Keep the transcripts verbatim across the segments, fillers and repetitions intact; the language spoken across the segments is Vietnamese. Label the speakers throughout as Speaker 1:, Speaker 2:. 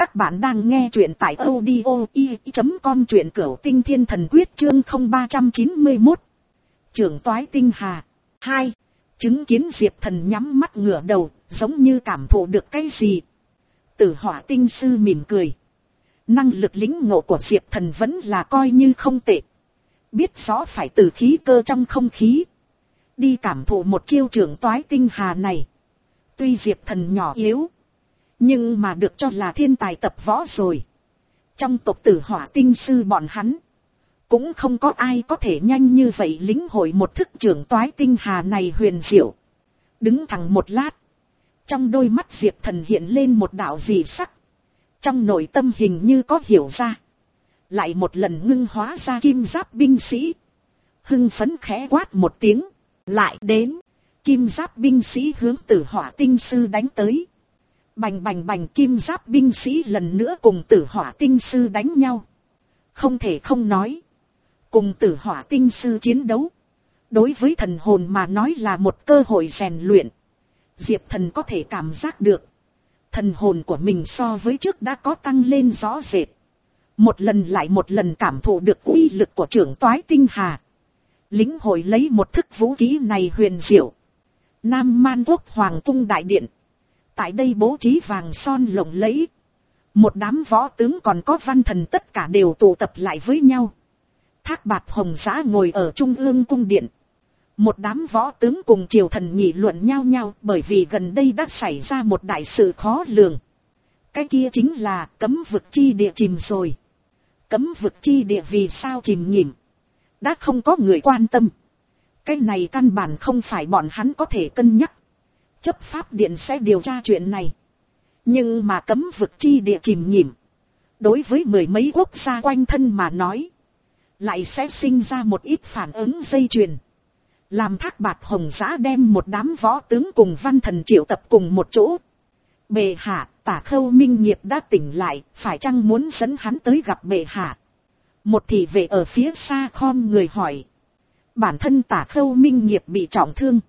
Speaker 1: Các bạn đang nghe truyện tại audio i chấm com truyện cửu tinh thiên thần quyết chương không ba trăm chín mươi mốt. Trưởng toái tinh hà. hai. Chứng kiến Diệp Thần nhắm mắt ngửa đầu, giống như cảm thụ được cái gì. Tử Hỏa tinh sư mỉm cười. Năng lực lĩnh ngộ của Diệp Thần vẫn là coi như không tệ. Biết rõ phải từ khí cơ trong không khí. Đi cảm thụ một chiêu trưởng toái tinh hà này. Tuy Diệp Thần nhỏ yếu, nhưng mà được cho là thiên tài tập võ rồi. Trong tộc Tử Hỏa tinh sư bọn hắn, cũng không có ai có thể nhanh như vậy lĩnh hội một thức trưởng toái tinh hà này huyền diệu. Đứng thẳng một lát, trong đôi mắt Diệp Thần hiện lên một đạo dị sắc. Trong nội tâm hình như có hiểu ra. Lại một lần ngưng hóa ra kim giáp binh sĩ. Hưng phấn khẽ quát một tiếng. Lại đến. Kim giáp binh sĩ hướng Tử Hỏa tinh sư đánh tới. Bành bành bành, kim giáp binh sĩ lần nữa cùng Tử Hỏa tinh sư đánh nhau. Không thể không nói, cùng Tử Hỏa tinh sư chiến đấu, đối với thần hồn mà nói là một cơ hội rèn luyện. Diệp Thần có thể cảm giác được, thần hồn của mình so với trước đã có tăng lên rõ rệt. Một lần lại một lần cảm thụ được uy lực của trưởng toái tinh hà. Lĩnh hội lấy một thức vũ khí này huyền diệu. Nam Man Quốc Hoàng cung đại điện. Tại đây bố trí vàng son lộng lẫy. Một đám võ tướng còn có văn thần tất cả đều tụ tập lại với nhau. Thác Bạt Hồng Giã ngồi ở trung ương cung điện. Một đám võ tướng cùng triều thần nghị luận nhau nhau, bởi vì gần đây đã xảy ra một đại sự khó lường. Cái kia chính là cấm vực chi địa chìm rồi. Cấm vực chi địa vì sao chìm nhìm? Đã không có người quan tâm. Cái này căn bản không phải bọn hắn có thể cân nhắc. Chấp pháp điện sẽ điều tra chuyện này. Nhưng mà cấm vực chi địa chìm nhìm, đối với mười mấy quốc gia quanh thân mà nói, lại sẽ sinh ra một ít phản ứng dây chuyền. Làm Thác Bạt Hồng Giã đem một đám võ tướng cùng văn thần triệu tập cùng một chỗ. Bệ hạ, Tả Khâu Minh Nghiệp đã tỉnh lại, phải chăng muốn dẫn hắn tới gặp bệ hạ? Một thị vệ ở phía xa khom người hỏi. Bản thân Tả Khâu Minh Nghiệp bị trọng thương,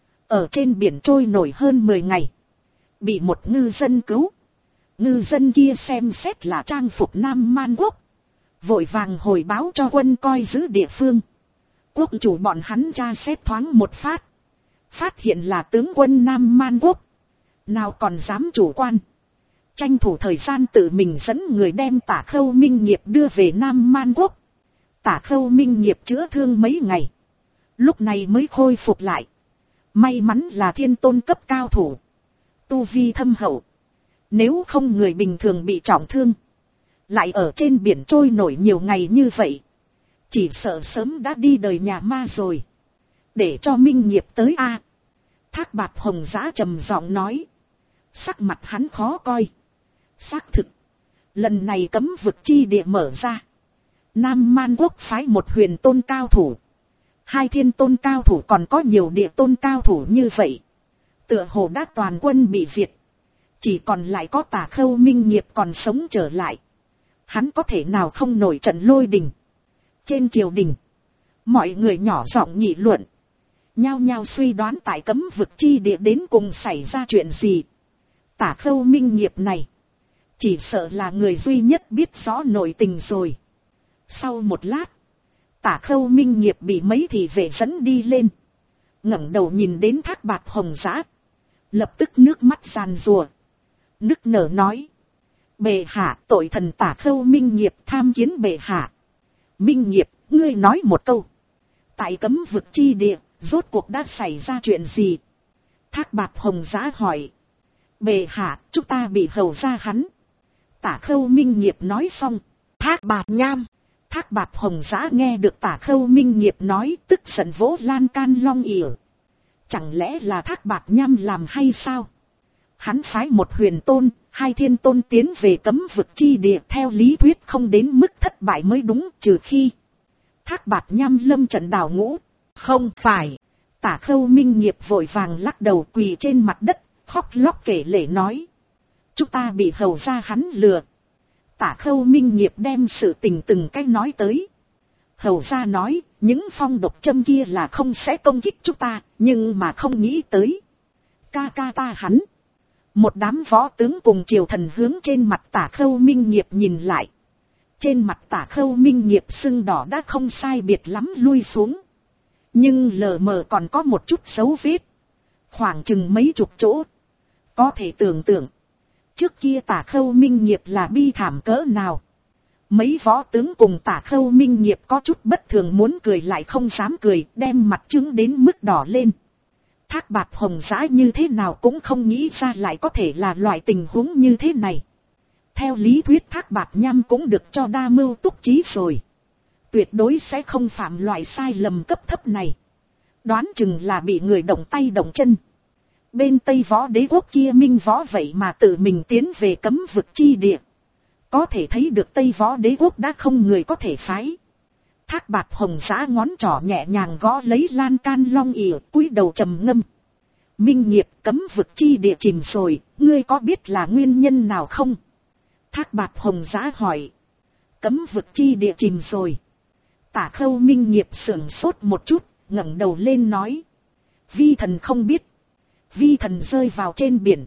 Speaker 1: ở trên biển trôi nổi hơn mười ngày. Bị một ngư dân cứu. Ngư dân kia xem xét là trang phục Nam Man Quốc. Vội vàng hồi báo cho quân coi giữ địa phương. Quốc chủ bọn hắn tra xét thoáng một phát. Phát hiện là tướng quân Nam Man Quốc. Nào còn dám chủ quan. Tranh thủ thời gian tự mình dẫn người đem Tả Khâu Minh Nghiệp đưa về Nam Man Quốc. Tả Khâu Minh Nghiệp chữa thương mấy ngày, lúc này mới khôi phục lại. May mắn là thiên tôn cấp cao thủ, tu vi thâm hậu. Nếu không người bình thường bị trọng thương, lại ở trên biển trôi nổi nhiều ngày như vậy, chỉ sợ sớm đã đi đời nhà ma rồi. Để cho Minh Nghiệp tới a. Thác Bạt Hồng Giã trầm giọng nói. Sắc mặt hắn khó coi. Xác thực, lần này cấm vực chi địa mở ra, Nam Man Quốc phái một huyền tôn cao thủ, hai thiên tôn cao thủ, còn có nhiều địa tôn cao thủ như vậy. Tựa hồ đã toàn quân bị diệt. Chỉ còn lại có Tả Khâu Minh Nghiệp còn sống trở lại. Hắn có thể nào không nổi trận lôi đình? Trên triều đình, mọi người nhỏ giọng nghị luận, nhao nhao suy đoán tại cấm vực chi địa đến cùng xảy ra chuyện gì. Tả Khâu Minh Nghiệp này, chỉ sợ là người duy nhất biết rõ nội tình rồi. Sau một lát, Tả Khâu Minh Nghiệp bị mấy thị vệ dẫn đi lên. ngẩng đầu nhìn đến Thác Bạt Hồng Giã, lập tức nước mắt giàn rùa, nức nở nói. Bệ hạ, tội thần Tả Khâu Minh Nghiệp tham kiến bệ hạ. Minh Nghiệp, ngươi nói một câu. Tại cấm vực chi địa, rốt cuộc đã xảy ra chuyện gì? Thác Bạt Hồng Giã hỏi. Bệ hạ, chúng ta bị hầu ra hắn. Tả Khâu Minh Nghiệp nói xong. Thác Bạt Nham. Thác Bạt Hồng Giã nghe được Tả Khâu Minh Nghiệp nói, tức giận vỗ lan can long ỉa. Chẳng lẽ là Thác Bạt Nham làm hay sao? Hắn phái một huyền tôn, hai thiên tôn tiến về cấm vực chi địa, theo lý thuyết không đến mức thất bại mới đúng, trừ khi Thác Bạt Nham lâm trận đào ngũ. Không phải. Tả Khâu Minh Nghiệp vội vàng lắc đầu, quỳ trên mặt đất, khóc lóc kể lể nói. Chúng ta bị hầu ra hắn lừa. Tả Khâu Minh Nghiệp đem sự tình từng cách nói tới. Hầu ra nói, những phong độc châm kia là không sẽ công kích chúng ta, nhưng mà không nghĩ tới. Ca ca ta hắn, Một đám võ tướng cùng triều thần hướng trên mặt Tả Khâu Minh Nghiệp nhìn lại. Trên mặt Tả Khâu Minh Nghiệp sưng đỏ đã không sai biệt lắm lui xuống. Nhưng lờ mờ còn có một chút dấu vết. Khoảng chừng mấy chục chỗ. Có thể tưởng tượng. Trước kia Tả Khâu Minh Nghiệp là bi thảm cỡ nào. Mấy võ tướng cùng Tả Khâu Minh Nghiệp có chút bất thường muốn cười lại không dám cười, đem mặt trứng đến mức đỏ lên. Thác Bạt Hồng Giã như thế nào cũng không nghĩ ra lại có thể là loại tình huống như thế này. Theo lý thuyết Thác Bạt Nham cũng được cho đa mưu túc trí rồi. Tuyệt đối sẽ không phạm loại sai lầm cấp thấp này. Đoán chừng là bị người động tay động chân. Bên Tây Võ Đế quốc kia Minh Võ vậy mà tự mình tiến về cấm vực chi địa. Có thể thấy được Tây Võ Đế quốc đã không người có thể phái. Thác Bạt Hồng Giã ngón trỏ nhẹ nhàng gõ lấy lan can long ỉa, cúi đầu trầm ngâm. Minh Nghiệp, cấm vực chi địa chìm rồi, ngươi có biết là nguyên nhân nào không? Thác Bạt Hồng Giã hỏi. Cấm vực chi địa chìm rồi. Tả Khâu Minh Nghiệp sửng sốt một chút, ngẩng đầu lên nói. Vi thần không biết. Vi thần rơi vào trên biển.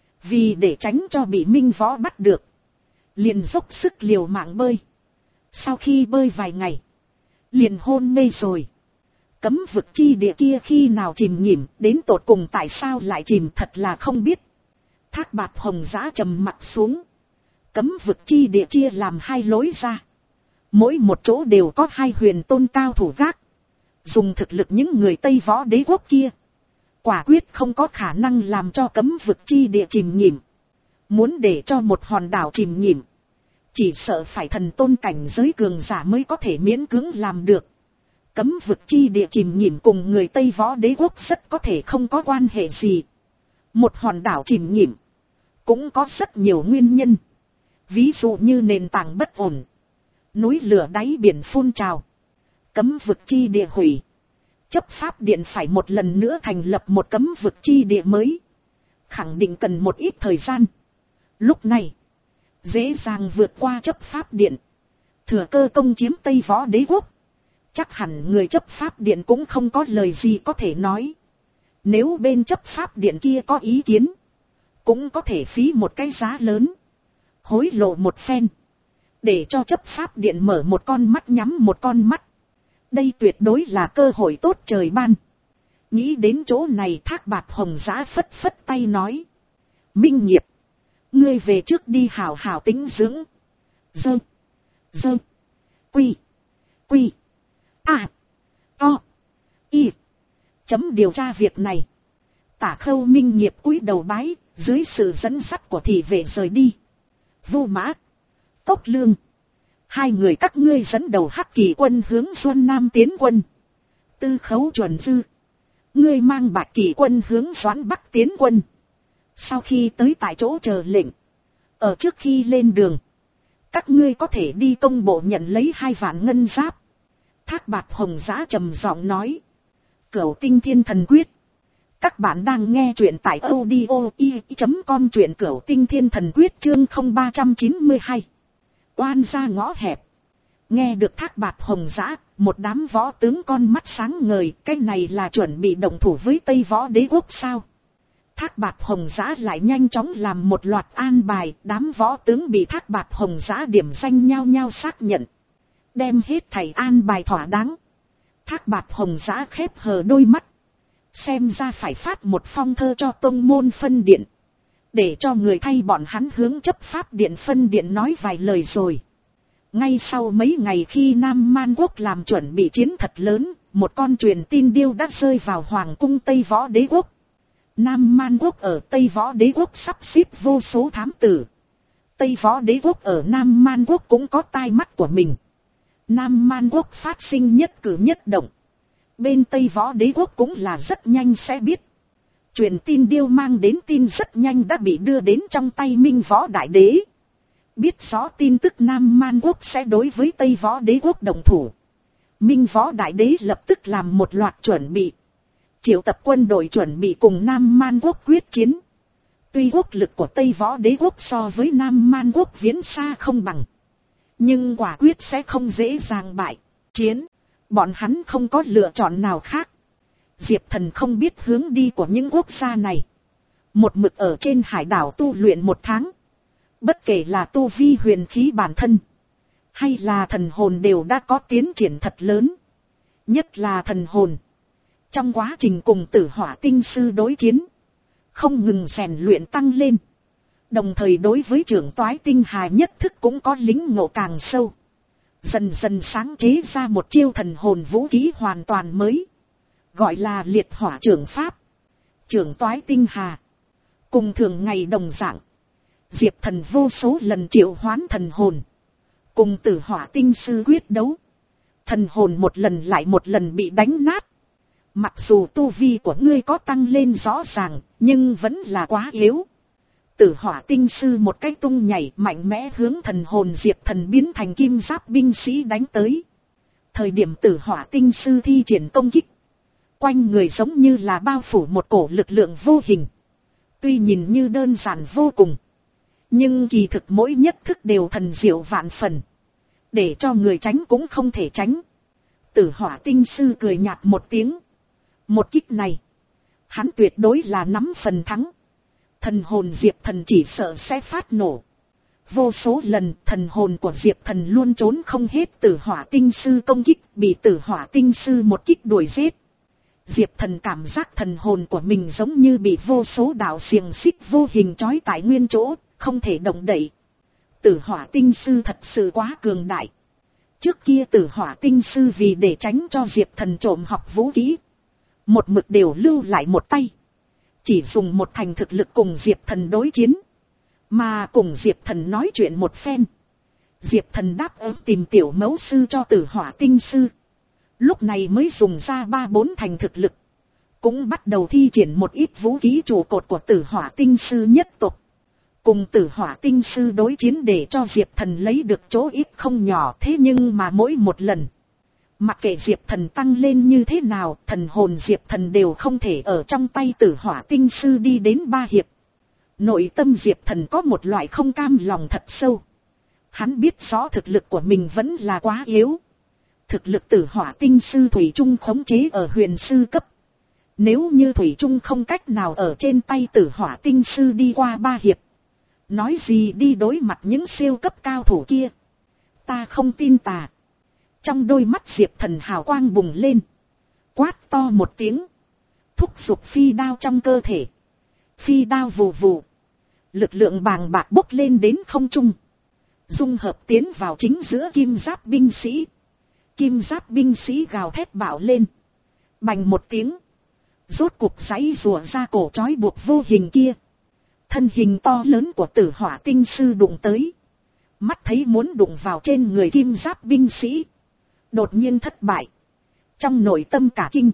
Speaker 1: Vì để tránh cho bị Minh Võ bắt được. Liền dốc sức liều mạng bơi. Sau khi bơi vài ngày. Liền hôn mê rồi. Cấm vực chi địa kia khi nào chìm nghỉm, đến tột cùng tại sao lại chìm thật là không biết. Thác Bạt Hồng Giã trầm mặt xuống. Cấm vực chi địa chia làm hai lối ra. Mỗi một chỗ đều có hai huyền tôn cao thủ gác. Dùng thực lực những người Tây Võ Đế quốc kia. Quả quyết không có khả năng làm cho cấm vực chi địa chìm nghỉm. Muốn để cho một hòn đảo chìm nghỉm. Chỉ sợ phải thần tôn cảnh giới cường giả mới có thể miễn cưỡng làm được. Cấm vực chi địa chìm nghỉm cùng người Tây Võ Đế quốc rất có thể không có quan hệ gì. Một hòn đảo chìm nghỉm. Cũng có rất nhiều nguyên nhân. Ví dụ như nền tảng bất ổn. Núi lửa đáy biển phun trào. Cấm vực chi địa hủy. Chấp pháp điện phải một lần nữa thành lập một cấm vực chi địa mới. Khẳng định cần một ít thời gian. Lúc này. Dễ dàng vượt qua chấp pháp điện. Thừa cơ công chiếm Tây Võ Đế quốc. Chắc hẳn người chấp pháp điện cũng không có lời gì có thể nói. Nếu bên chấp pháp điện kia có ý kiến. Cũng có thể phí một cái giá lớn. Hối lộ một phen. Để cho chấp pháp điện mở một con mắt nhắm một con mắt. Đây tuyệt đối là cơ hội tốt trời ban. Nghĩ đến chỗ này Thác Bạt Hồng Giã phất phất tay nói. Minh Nghiệp. Ngươi về trước đi hào hào tính dưỡng. Dơ. Dơ. Quy. Quy. À. To. Y. Chấm điều tra việc này. Tả Khâu Minh Nghiệp cúi đầu bái. Dưới sự dẫn dắt của thị vệ rời đi. Vô Mã. Cốc Lương. Hai người các ngươi dẫn đầu Hắc Kỳ quân hướng Xuân Nam tiến quân. Tư Khấu Chuẩn Dư. Ngươi mang Bạch Kỳ quân hướng Doãn Bắc tiến quân. Sau khi tới tại chỗ chờ lệnh. Ở trước khi lên đường. Các ngươi có thể đi công bộ nhận lấy hai vạn ngân giáp. Thác Bạt Hồng Giã trầm giọng nói. Cửu Tinh Thiên Thần Quyết. Các bạn đang nghe truyện tại audio i chấm com truyện Cửu Tinh Thiên Thần Quyết chương không ba chín hai. Oan ra ngõ hẹp. Nghe được Thác Bạt Hồng Giã, một đám võ tướng con mắt sáng ngời, cái này là chuẩn bị động thủ với Tây Võ Đế quốc sao? Thác Bạt Hồng Giã lại nhanh chóng làm một loạt an bài, đám võ tướng bị Thác Bạt Hồng Giã điểm danh nhau nhau xác nhận. Đem hết thảy an bài thỏa đáng. Thác Bạt Hồng Giã khép hờ đôi mắt. Xem ra phải phát một phong thơ cho tông môn phân điện. Để cho người thay bọn hắn hướng chấp pháp điện phân điện nói vài lời rồi. Ngay sau mấy ngày khi Nam Man Quốc làm chuẩn bị chiến thật lớn, một con truyền tin điêu đã rơi vào Hoàng cung Tây Võ Đế quốc. Nam Man Quốc ở Tây Võ Đế quốc sắp xếp vô số thám tử. Tây Võ Đế quốc ở Nam Man Quốc cũng có tai mắt của mình. Nam Man Quốc phát sinh nhất cử nhất động. Bên Tây Võ Đế quốc cũng là rất nhanh sẽ biết. Truyền tin điêu mang đến tin rất nhanh đã bị đưa đến trong tay Minh Võ Đại Đế. Biết rõ tin tức Nam Man Quốc sẽ đối với Tây Võ Đế quốc đồng thủ. Minh Võ Đại Đế lập tức làm một loạt chuẩn bị. Triệu tập quân đội chuẩn bị cùng Nam Man Quốc quyết chiến. Tuy quốc lực của Tây Võ Đế quốc so với Nam Man Quốc viễn xa không bằng. Nhưng quả quyết sẽ không dễ dàng bại. Chiến. Bọn hắn không có lựa chọn nào khác. Diệp Thần không biết hướng đi của những quốc gia này. Một mực ở trên hải đảo tu luyện một tháng. Bất kể là tu vi huyền khí bản thân, hay là thần hồn đều đã có tiến triển thật lớn. Nhất là thần hồn. Trong quá trình cùng Tử Hỏa Tinh Sư đối chiến, không ngừng rèn luyện tăng lên. Đồng thời đối với trưởng toái tinh hà nhất thức cũng có lĩnh ngộ càng sâu. Dần dần sáng chế ra một chiêu thần hồn vũ khí hoàn toàn mới. Gọi là liệt hỏa trưởng pháp. Trưởng toái tinh hà. Cùng thường ngày đồng dạng. Diệp Thần vô số lần triệu hoán thần hồn. Cùng Tử Hỏa Tinh Sư quyết đấu. Thần hồn một lần lại một lần bị đánh nát. Mặc dù tu vi của ngươi có tăng lên rõ ràng, nhưng vẫn là quá yếu. Tử Hỏa Tinh Sư một cái tung nhảy mạnh mẽ hướng thần hồn Diệp Thần biến thành kim giáp binh sĩ đánh tới. Thời điểm Tử Hỏa Tinh Sư thi triển công kích, quanh người giống như là bao phủ một cổ lực lượng vô hình. Tuy nhìn như đơn giản vô cùng, nhưng kỳ thực mỗi nhất thức đều thần diệu vạn phần. Để cho người tránh cũng không thể tránh. Tử Hỏa Tinh Sư cười nhạt một tiếng. Một kích này, hắn tuyệt đối là nắm phần thắng. Thần hồn Diệp Thần chỉ sợ sẽ phát nổ. Vô số lần thần hồn của Diệp Thần luôn trốn không hết Tử Hỏa Tinh Sư công kích, bị Tử Hỏa Tinh Sư một kích đuổi giết. Diệp Thần cảm giác thần hồn của mình giống như bị vô số đạo xiềng xích vô hình trói tại nguyên chỗ, không thể động đậy. Tử Hỏa Tinh Sư thật sự quá cường đại. Trước kia Tử Hỏa Tinh Sư vì để tránh cho Diệp Thần trộm học vũ khí, một mực đều lưu lại một tay. Chỉ dùng một thành thực lực cùng Diệp Thần đối chiến. Mà cùng Diệp Thần nói chuyện một phen, Diệp Thần đáp ứng tìm tiểu mẫu sư cho Tử Hỏa Tinh Sư. Lúc này mới dùng ra ba bốn thành thực lực. Cũng bắt đầu thi triển một ít vũ khí trụ cột của Tử Hỏa Tinh Sư nhất tộc. Cùng Tử Hỏa Tinh Sư đối chiến để cho Diệp Thần lấy được chỗ ít không nhỏ. Thế nhưng mà mỗi một lần, mặc kệ Diệp Thần tăng lên như thế nào, thần hồn Diệp Thần đều không thể ở trong tay Tử Hỏa Tinh Sư đi đến ba hiệp. Nội tâm Diệp Thần có một loại không cam lòng thật sâu. Hắn biết rõ thực lực của mình vẫn là quá yếu. Thực lực Tử Hỏa Tinh Sư Thủy Trung khống chế ở huyền sư cấp. Nếu như Thủy Trung không cách nào ở trên tay Tử Hỏa Tinh Sư đi qua ba hiệp, nói gì đi đối mặt những siêu cấp cao thủ kia. Ta không tin tà. Trong đôi mắt Diệp Thần hào quang bùng lên. Quát to một tiếng. Thúc giục phi đao trong cơ thể. Phi đao vù vù. Lực lượng bàng bạc bốc lên đến không trung. Dung hợp tiến vào chính giữa kim giáp binh sĩ. Kim giáp binh sĩ gào thét bạo lên. Bành một tiếng. Rốt cục giãy rùa ra cổ trói buộc vô hình kia. Thân hình to lớn của Tử Hỏa Tinh Sư đụng tới. Mắt thấy muốn đụng vào trên người kim giáp binh sĩ. Đột nhiên thất bại. Trong nội tâm cả kinh.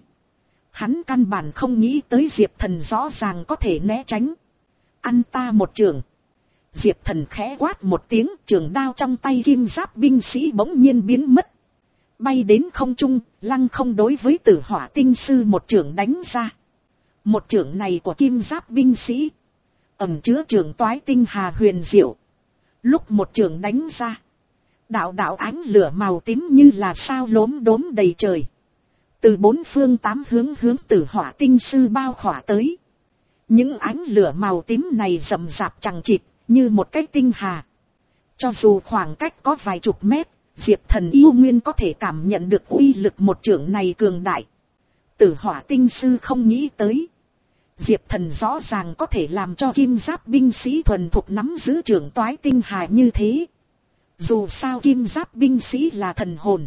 Speaker 1: Hắn căn bản không nghĩ tới Diệp Thần rõ ràng có thể né tránh. Ăn ta một trường. Diệp Thần khẽ quát một tiếng, trường đao trong tay kim giáp binh sĩ bỗng nhiên biến mất. Bay đến không trung, lăng không đối với Tử Hỏa Tinh Sư một trường đánh ra. Một trường này của kim giáp binh sĩ ẩn chứa trường toái tinh hà huyền diệu. Lúc một trường đánh ra, đạo đạo ánh lửa màu tím như là sao lốm đốm đầy trời. Từ bốn phương tám hướng hướng Tử Hỏa Tinh Sư bao khỏa tới. Những ánh lửa màu tím này rậm rạp chằng chịt như một cái tinh hà. Cho dù khoảng cách có vài chục mét, Diệp Thần yêu nguyên có thể cảm nhận được uy lực một chưởng này cường đại. Tử Hỏa Tinh Sư không nghĩ tới. Diệp Thần rõ ràng có thể làm cho kim giáp binh sĩ thuần thục nắm giữ chưởng toái tinh hà như thế. Dù sao kim giáp binh sĩ là thần hồn,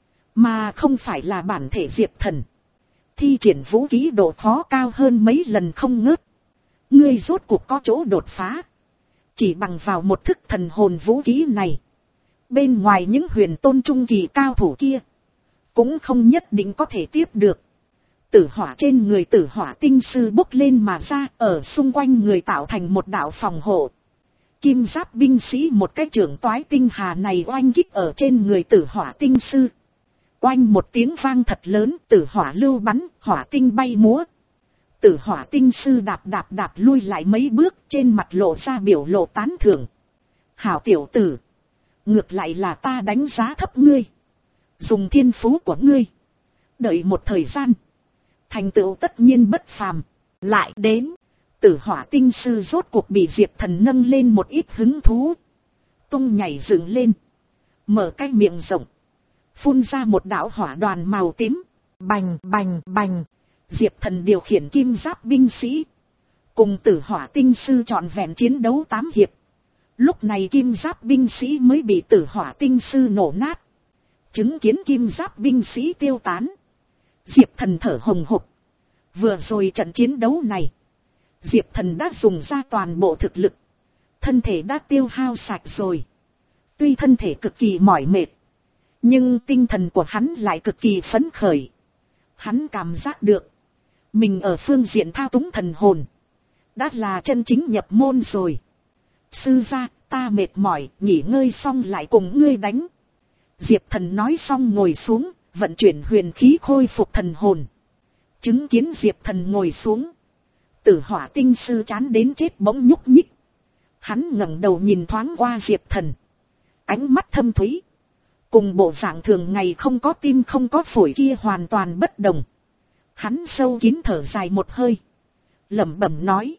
Speaker 1: mà không phải là bản thể Diệp Thần. Thi triển vũ khí độ khó cao hơn mấy lần không ngớt. Ngươi rốt cuộc có chỗ đột phá. Chỉ bằng vào một thức thần hồn vũ khí này, bên ngoài những huyền tôn trung kỳ cao thủ kia cũng không nhất định có thể tiếp được. Tử hỏa trên người Tử Hỏa Tinh Sư bốc lên mà ra, ở xung quanh người tạo thành một đạo phòng hộ. Kim giáp binh sĩ một cái chưởng toái tinh hà này oanh kích ở trên người Tử Hỏa Tinh Sư. Oanh một tiếng vang thật lớn, tử hỏa lưu bắn, hỏa tinh bay múa. Tử Hỏa Tinh Sư đạp đạp đạp lui lại mấy bước, trên mặt lộ ra biểu lộ tán thưởng. Hảo tiểu tử, ngược lại là ta đánh giá thấp ngươi. Dùng thiên phú của ngươi, đợi một thời gian, thành tựu tất nhiên bất phàm. Lại đến, Tử Hỏa tinh sư rốt cuộc bị Diệp Thần nâng lên một ít hứng thú. Tung nhảy dựng lên. Mở cái miệng rộng. Phun ra một đạo hỏa đoàn màu tím. Bành bành bành. Diệp Thần điều khiển kim giáp binh sĩ. Cùng Tử Hỏa tinh sư trọn vẹn chiến đấu tám hiệp. Lúc này kim giáp binh sĩ mới bị Tử Hỏa tinh sư nổ nát. Chứng kiến kim giáp binh sĩ tiêu tán. Diệp Thần thở hồng hộc. Vừa rồi trận chiến đấu này. Diệp Thần đã dùng ra toàn bộ thực lực. Thân thể đã tiêu hao sạch rồi. Tuy thân thể cực kỳ mỏi mệt. Nhưng tinh thần của hắn lại cực kỳ phấn khởi. Hắn cảm giác được. Mình ở phương diện thao túng thần hồn. Đã là chân chính nhập môn rồi. Sư gia, ta mệt mỏi, nghỉ ngơi xong lại cùng ngươi đánh. Diệp Thần nói xong ngồi xuống, vận chuyển huyền khí khôi phục thần hồn. Chứng kiến Diệp Thần ngồi xuống. Tử Hỏa tinh sư chán đến chết bỗng nhúc nhích. Hắn ngẩng đầu nhìn thoáng qua Diệp Thần. Ánh mắt thâm thúy. Cùng bộ dạng thường ngày không có tim không có phổi kia hoàn toàn bất đồng. Hắn sâu kín thở dài một hơi. Lẩm bẩm nói.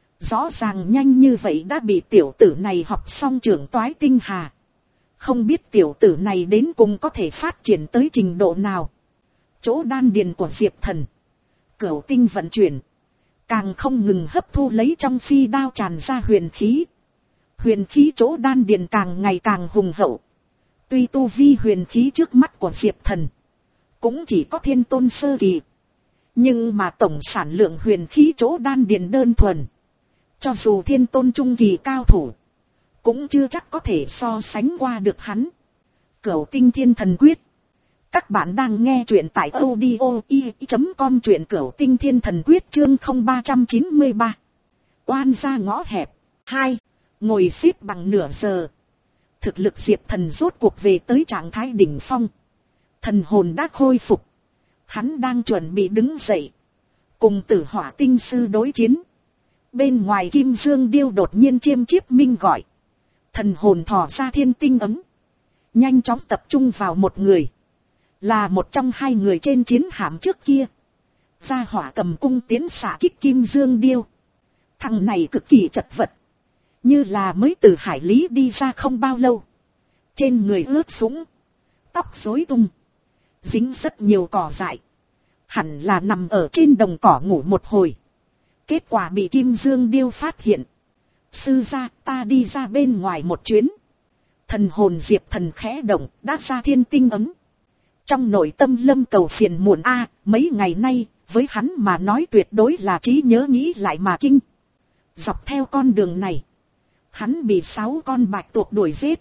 Speaker 1: Rõ ràng nhanh như vậy đã bị tiểu tử này học xong trưởng toái tinh hà. Không biết tiểu tử này đến cùng có thể phát triển tới trình độ nào. Chỗ đan điền của Diệp Thần. Cửu tinh vận chuyển. Càng không ngừng hấp thu lấy trong phi đao tràn ra huyền khí. Huyền khí chỗ đan điền càng ngày càng hùng hậu. Tuy tu vi huyền khí trước mắt của Diệp Thần. Cũng chỉ có thiên tôn sơ kỳ. Nhưng mà tổng sản lượng huyền khí chỗ đan điền đơn thuần. Cho dù thiên tôn trung kỳ cao thủ. Cũng chưa chắc có thể so sánh qua được hắn. Cửu tinh thiên thần quyết. Các bạn đang nghe truyện tại audio i chấm com truyện Cửu tinh thiên thần quyết chương không ba chín ba. Oan ra ngõ hẹp. hai. Ngồi xếp bằng nửa giờ. Thực lực Diệp Thần rốt cuộc về tới trạng thái đỉnh phong. Thần hồn đã khôi phục. Hắn đang chuẩn bị đứng dậy. Cùng Tử Hỏa tinh sư đối chiến. Bên ngoài Kim Dương Điêu đột nhiên chiêm chiếp minh gọi. Thần hồn thò ra thiên tinh ấm. Nhanh chóng tập trung vào một người. Là một trong hai người trên chiến hạm trước kia. Gia hỏa cầm cung tiến xạ kích Kim Dương Điêu. Thằng này cực kỳ chật vật. Như là mới từ hải lý đi ra không bao lâu. Trên người ướt sũng. Tóc rối tung. Dính rất nhiều cỏ dại. Hẳn là nằm ở trên đồng cỏ ngủ một hồi. Kết quả bị Kim Dương Điêu phát hiện. Sư gia, ta đi ra bên ngoài một chuyến. Thần hồn Diệp Thần khẽ động, đã ra thiên tinh ấm. Trong nội tâm lâm cầu phiền muộn a, mấy ngày nay, với hắn mà nói tuyệt đối là trí nhớ nghĩ lại mà kinh. Dọc theo con đường này, hắn bị sáu con bạch tuộc đuổi giết.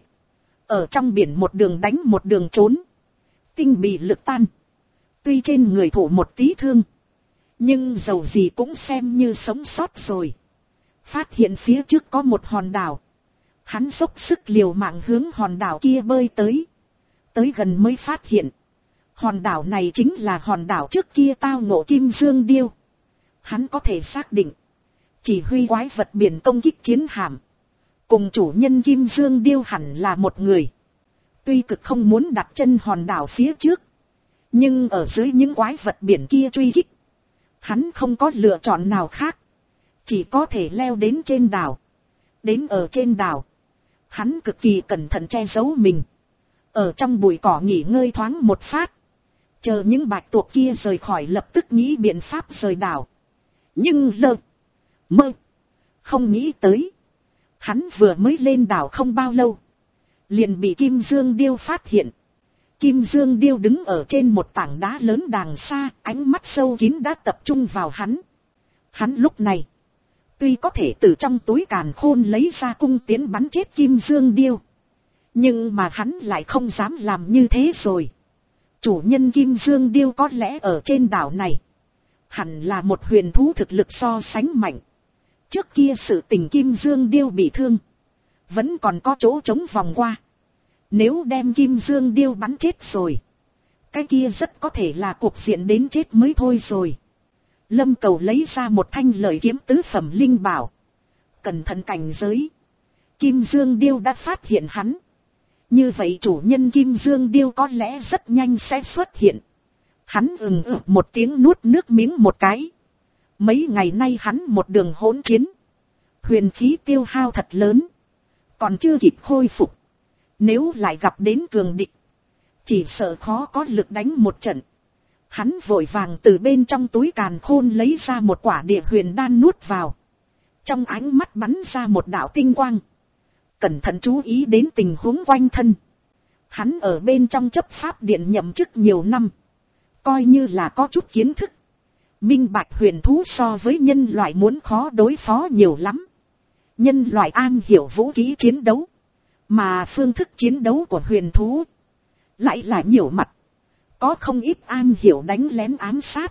Speaker 1: Ở trong biển một đường đánh một đường trốn. Tinh bị lực tan. Tuy trên người thủ một tí thương. Nhưng dầu gì cũng xem như sống sót rồi. Phát hiện phía trước có một hòn đảo. Hắn dốc sức liều mạng hướng hòn đảo kia bơi tới. Tới gần mới phát hiện. Hòn đảo này chính là hòn đảo trước kia tao ngộ Kim Dương Điêu. Hắn có thể xác định. Chỉ huy quái vật biển công kích chiến hạm. Cùng chủ nhân Kim Dương Điêu hẳn là một người. Tuy cực không muốn đặt chân hòn đảo phía trước. Nhưng ở dưới những quái vật biển kia truy kích. Hắn không có lựa chọn nào khác. Chỉ có thể leo đến trên đảo. Đến ở trên đảo. Hắn cực kỳ cẩn thận che giấu mình. Ở trong bụi cỏ nghỉ ngơi thoáng một phát. Chờ những bạch tuộc kia rời khỏi lập tức nghĩ biện pháp rời đảo. Nhưng lơ. Mơ. Không nghĩ tới. Hắn vừa mới lên đảo không bao lâu. Liền bị Kim Dương Điêu phát hiện. Kim Dương Điêu đứng ở trên một tảng đá lớn đàng xa. Ánh mắt sâu kín đã tập trung vào hắn. Hắn lúc này. Tuy có thể từ trong túi càn khôn lấy ra cung tiến bắn chết Kim Dương Điêu. Nhưng mà hắn lại không dám làm như thế rồi. Chủ nhân Kim Dương Điêu có lẽ ở trên đảo này. Hẳn là một huyền thú thực lực so sánh mạnh. Trước kia sự tình Kim Dương Điêu bị thương. Vẫn còn có chỗ trống vòng qua. Nếu đem Kim Dương Điêu bắn chết rồi. Cái kia rất có thể là cuộc diện đến chết mới thôi rồi. Lâm Cầu lấy ra một thanh lợi kiếm tứ phẩm linh bảo. Cẩn thận cảnh giới. Kim Dương Điêu đã phát hiện hắn. Như vậy chủ nhân Kim Dương Điêu có lẽ rất nhanh sẽ xuất hiện. Hắn ừng ực một tiếng nuốt nước miếng một cái. Mấy ngày nay hắn một đường hỗn chiến. Huyền khí tiêu hao thật lớn. Còn chưa kịp khôi phục. Nếu lại gặp đến cường địch. Chỉ sợ khó có lực đánh một trận. Hắn vội vàng từ bên trong túi càn khôn lấy ra một quả địa huyền đan nuốt vào. Trong ánh mắt bắn ra một đạo tinh quang. Cẩn thận chú ý đến tình huống quanh thân. Hắn ở bên trong chấp pháp điện nhậm chức nhiều năm. Coi như là có chút kiến thức. Minh bạch huyền thú so với nhân loại muốn khó đối phó nhiều lắm. Nhân loại am hiểu vũ khí chiến đấu. Mà phương thức chiến đấu của huyền thú lại là nhiều mặt. Có không ít am hiểu đánh lén ám sát.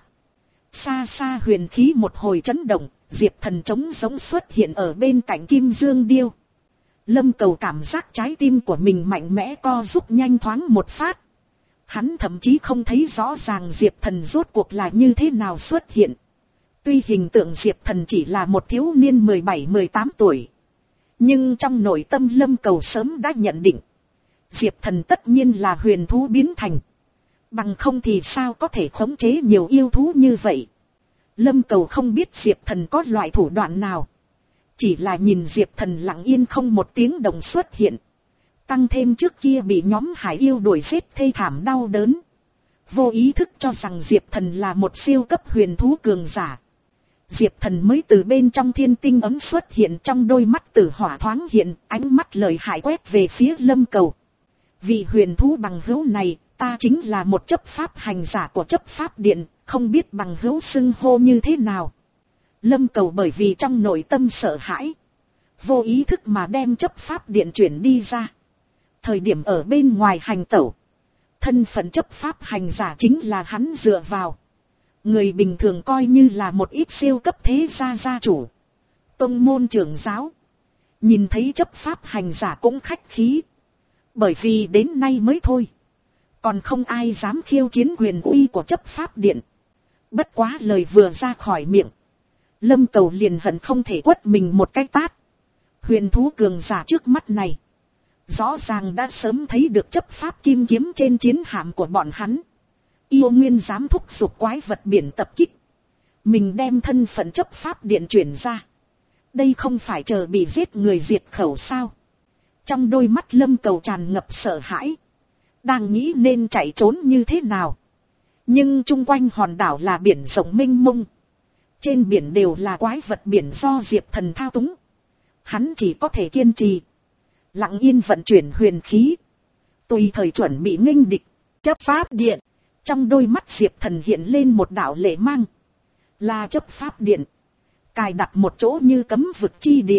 Speaker 1: Xa xa huyền khí một hồi chấn động. Diệp Thần trống giống xuất hiện ở bên cạnh Kim Dương Điêu. Lâm Cầu cảm giác trái tim của mình mạnh mẽ co rút nhanh thoáng một phát. Hắn thậm chí không thấy rõ ràng Diệp Thần rốt cuộc là như thế nào xuất hiện. Tuy hình tượng Diệp Thần chỉ là một thiếu niên mười bảy mười tám tuổi. Nhưng trong nội tâm Lâm Cầu sớm đã nhận định. Diệp Thần tất nhiên là huyền thú biến thành. Bằng không thì sao có thể khống chế nhiều yêu thú như vậy. Lâm Cầu không biết Diệp Thần có loại thủ đoạn nào. Chỉ là nhìn Diệp Thần lặng yên không một tiếng động xuất hiện. Tăng thêm trước kia bị nhóm hải yêu đuổi giết thê thảm đau đớn. Vô ý thức cho rằng Diệp Thần là một siêu cấp huyền thú cường giả. Diệp Thần mới từ bên trong thiên tinh ấm xuất hiện, trong đôi mắt tử hỏa thoáng hiện, ánh mắt lời hại quét về phía Lâm Cầu. Vì huyền thú bằng hữu này, ta chính là một chấp pháp hành giả của chấp pháp điện, không biết bằng hữu xưng hô như thế nào. Lâm Cầu bởi vì trong nội tâm sợ hãi, vô ý thức mà đem chấp pháp điện chuyển đi ra. Thời điểm ở bên ngoài hành tẩu, thân phận chấp pháp hành giả chính là hắn dựa vào. Người bình thường coi như là một ít siêu cấp thế gia gia chủ, tông môn trưởng giáo. Nhìn thấy chấp pháp hành giả cũng khách khí. Bởi vì đến nay mới thôi, còn không ai dám khiêu chiến quyền uy của chấp pháp điện. Bất quá lời vừa ra khỏi miệng, Lâm Cầu liền hận không thể quất mình một cái tát. Huyền thú cường giả trước mắt này, rõ ràng đã sớm thấy được chấp pháp kim kiếm trên chiến hạm của bọn hắn. Yêu nguyên dám thúc giục quái vật biển tập kích. Mình đem thân phận chấp pháp điện chuyển ra. Đây không phải chờ bị giết người diệt khẩu sao? Trong đôi mắt Lâm Cầu tràn ngập sợ hãi. Đang nghĩ nên chạy trốn như thế nào. Nhưng chung quanh hòn đảo là biển rộng mênh mông. Trên biển đều là quái vật biển do Diệp Thần thao túng. Hắn chỉ có thể kiên trì, lặng yên vận chuyển huyền khí, tùy thời chuẩn bị nghênh địch. Chấp pháp điện. Trong đôi mắt Diệp Thần hiện lên một đạo lệ mang. Là chấp pháp điện cài đặt một chỗ như cấm vực chi địa,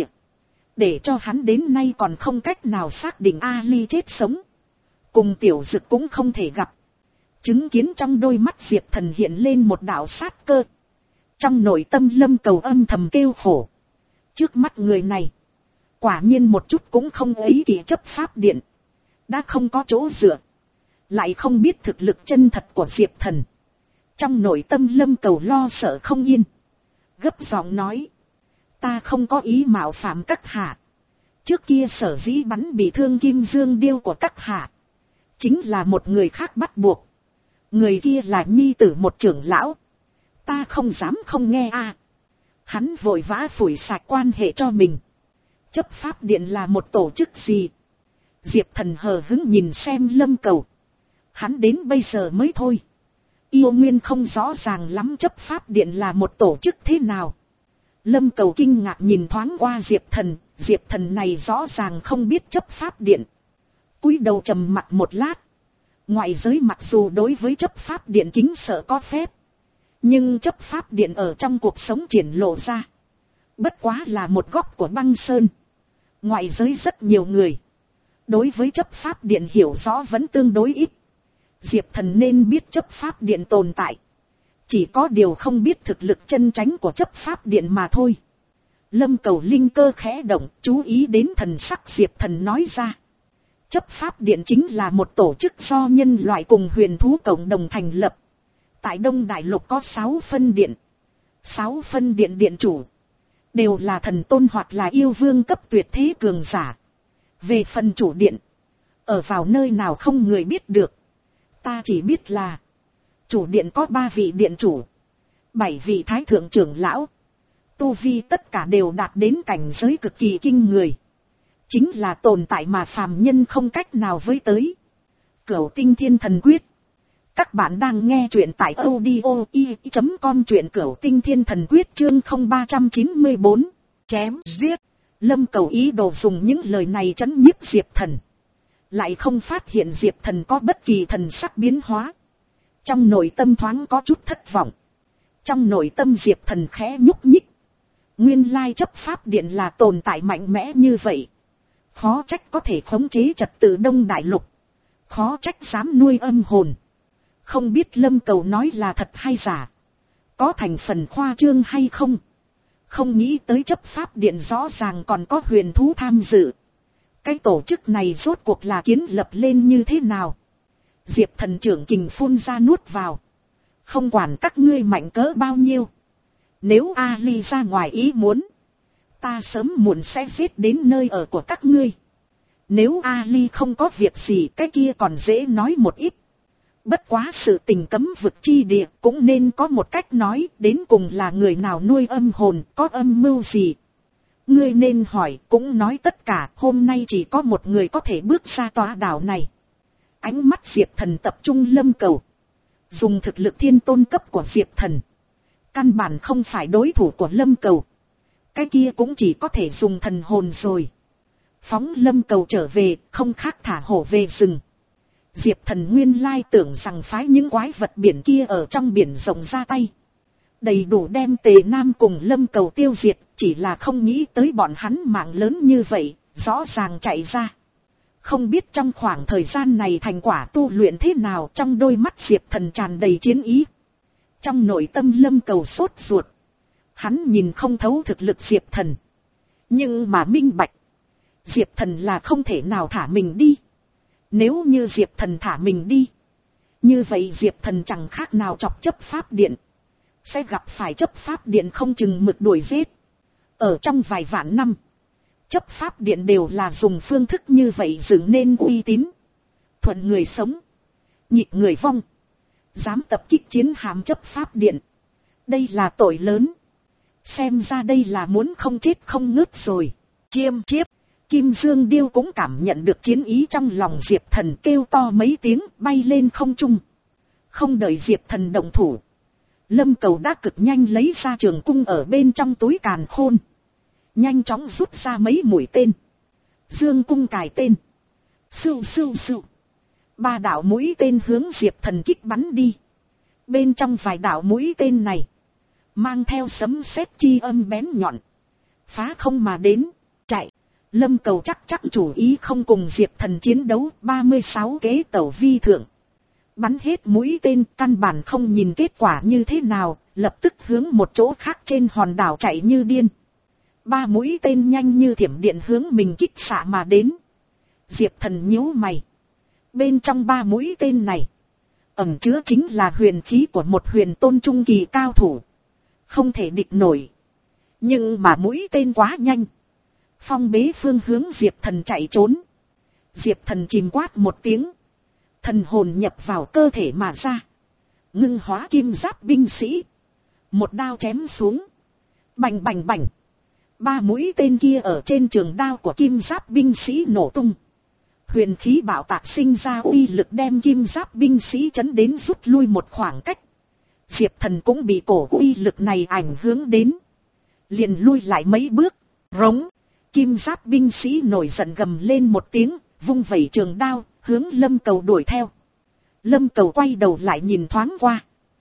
Speaker 1: để cho hắn đến nay còn không cách nào xác định Ali chết sống. Cùng Tiểu Dực cũng không thể gặp. Chứng kiến trong đôi mắt Diệp Thần hiện lên một đạo sát cơ. Trong nội tâm Lâm Cầu âm thầm kêu khổ. Trước mắt người này, quả nhiên một chút cũng không ấy kỳ chấp pháp điện. Đã không có chỗ dựa, lại không biết thực lực chân thật của Diệp Thần. Trong nội tâm Lâm Cầu lo sợ không yên. Gấp giọng nói. Ta không có ý mạo phạm các hạ. Trước kia sở dĩ bắn bị thương Kim Dương Điêu của các hạ, chính là một người khác bắt buộc. Người kia là nhi tử một trưởng lão. Ta không dám không nghe a. Hắn vội vã phủi sạch quan hệ cho mình. Chấp pháp điện là một tổ chức gì? Diệp Thần hờ hững nhìn xem Lâm Cầu. Hắn đến bây giờ mới thôi. Yêu nguyên không rõ ràng lắm chấp pháp điện là một tổ chức thế nào. Lâm Cầu kinh ngạc nhìn thoáng qua Diệp Thần. Diệp Thần này rõ ràng không biết chấp pháp điện. Cúi đầu trầm mặt một lát. Ngoại giới mặc dù đối với chấp pháp điện kính sợ có phép, nhưng chấp pháp điện ở trong cuộc sống triển lộ ra, bất quá là một góc của băng sơn. Ngoại giới rất nhiều người đối với chấp pháp điện hiểu rõ vẫn tương đối ít. Diệp Thần nên biết chấp pháp điện tồn tại, chỉ có điều không biết thực lực chân chánh của chấp pháp điện mà thôi. Lâm Cầu linh cơ khẽ động, chú ý đến thần sắc Diệp Thần nói ra. Chấp pháp điện chính là một tổ chức do nhân loại cùng huyền thú cộng đồng thành lập. Tại Đông Đại Lục có sáu phân điện. sáu phân điện điện chủ đều là thần tôn hoặc là yêu vương cấp tuyệt thế cường giả. Về phần chủ điện, ở vào nơi nào không người biết được. Ta chỉ biết là chủ điện có ba vị điện chủ, Bảy vị thái thượng trưởng lão, tu vi tất cả đều đạt đến cảnh giới cực kỳ kinh người. Chính là tồn tại mà phàm nhân không cách nào với tới. Cửu tinh thiên thần quyết. Các bạn đang nghe truyện tại audio i chấm com, truyện Cửu tinh thiên thần quyết chương không ba trăm chín mươi bốn. Chém giết. Lâm Cầu ý đồ dùng những lời này trấn nhiếp Diệp Thần. Lại không phát hiện Diệp Thần có bất kỳ thần sắc biến hóa. Trong nội tâm thoáng có chút thất vọng. Trong nội tâm Diệp Thần khẽ nhúc nhích. Nguyên lai chấp pháp điện là tồn tại mạnh mẽ như vậy. Khó trách có thể khống chế trật tự Đông Đại Lục. Khó trách dám nuôi âm hồn. Không biết Lâm Cầu nói là thật hay giả. Có thành phần khoa trương hay không. Không nghĩ tới chấp pháp điện rõ ràng còn có huyền thú tham dự. Cái tổ chức này rốt cuộc là kiến lập lên như thế nào? Diệp Thần trưởng kình phun ra nuốt vào. Không quản các ngươi mạnh cỡ bao nhiêu. Nếu Ali ra ngoài ý muốn, ta sớm muộn sẽ giết đến nơi ở của các ngươi. Nếu Ali không có việc gì, cái kia còn dễ nói một ít. Bất quá sự tình cấm vực chi địa cũng nên có một cách nói, đến cùng là người nào nuôi âm hồn, có âm mưu gì. Ngươi nên hỏi, cũng nói tất cả, hôm nay chỉ có một người có thể bước ra tòa đảo này. Ánh mắt Diệp Thần tập trung Lâm Cầu. Dùng thực lực thiên tôn cấp của Diệp Thần, căn bản không phải đối thủ của Lâm Cầu. Cái kia cũng chỉ có thể dùng thần hồn rồi. Phóng Lâm Cầu trở về, không khác thả hổ về rừng. Diệp Thần nguyên lai tưởng rằng phái những quái vật biển kia ở trong biển rộng ra tay. Đầy đủ đem Tề Nam cùng Lâm Cầu tiêu diệt, chỉ là không nghĩ tới bọn hắn mạng lớn như vậy, rõ ràng chạy ra. Không biết trong khoảng thời gian này thành quả tu luyện thế nào, trong đôi mắt Diệp Thần tràn đầy chiến ý. Trong nội tâm Lâm Cầu sốt ruột. Hắn nhìn không thấu thực lực Diệp Thần. Nhưng mà minh bạch. Diệp Thần là không thể nào thả mình đi. Nếu như Diệp Thần thả mình đi, như vậy Diệp Thần chẳng khác nào chọc chấp pháp điện. Sẽ gặp phải chấp pháp điện không chừng mực đuổi giết. Ở trong vài vạn năm, chấp pháp điện đều là dùng phương thức như vậy dựng nên uy tín. Thuận người sống, nhịn người vong. Dám tập kích chiến hạm chấp pháp điện. Đây là tội lớn. Xem ra đây là muốn không chết không ngớt rồi. Chiêm chiếp. Kim Dương Điêu cũng cảm nhận được chiến ý trong lòng Diệp Thần, kêu to mấy tiếng, bay lên không trung. Không đợi Diệp Thần động thủ, Lâm Cầu đã cực nhanh lấy ra trường cung ở bên trong túi càn khôn. Nhanh chóng rút ra mấy mũi tên. Dương cung cài tên. Sưu sưu sưu. Ba đạo mũi tên hướng Diệp Thần kích bắn đi. Bên trong vài đạo mũi tên này, mang theo sấm sét chi âm bén nhọn. Phá không mà đến, chạy. Lâm Cầu chắc chắc chủ ý không cùng Diệp Thần chiến đấu, ba mươi sáu kế tẩu vi thượng. Bắn hết mũi tên, căn bản không nhìn kết quả như thế nào, lập tức hướng một chỗ khác trên hòn đảo chạy như điên. Ba mũi tên nhanh như thiểm điện hướng mình kích xạ mà đến. Diệp Thần nhíu mày. Bên trong ba mũi tên này, ẩn chứa chính là huyền khí của một huyền tôn trung kỳ cao thủ. Không thể địch nổi. Nhưng mà mũi tên quá nhanh. Phong bế phương hướng Diệp Thần chạy trốn. Diệp Thần chìm quát một tiếng. Thần hồn nhập vào cơ thể mà ra. Ngưng hóa kim giáp binh sĩ. Một đao chém xuống. Bành bành bành. Ba mũi tên kia ở trên trường đao của kim giáp binh sĩ nổ tung. Huyền khí bạo tạc sinh ra uy lực đem kim giáp binh sĩ chấn đến rút lui một khoảng cách. Diệp Thần cũng bị cổ uy lực này ảnh hưởng đến. Liền lui lại mấy bước. Rống. Kim giáp binh sĩ nổi giận gầm lên một tiếng, vung vẩy trường đao, hướng Lâm Cầu đuổi theo. Lâm Cầu quay đầu lại nhìn thoáng qua.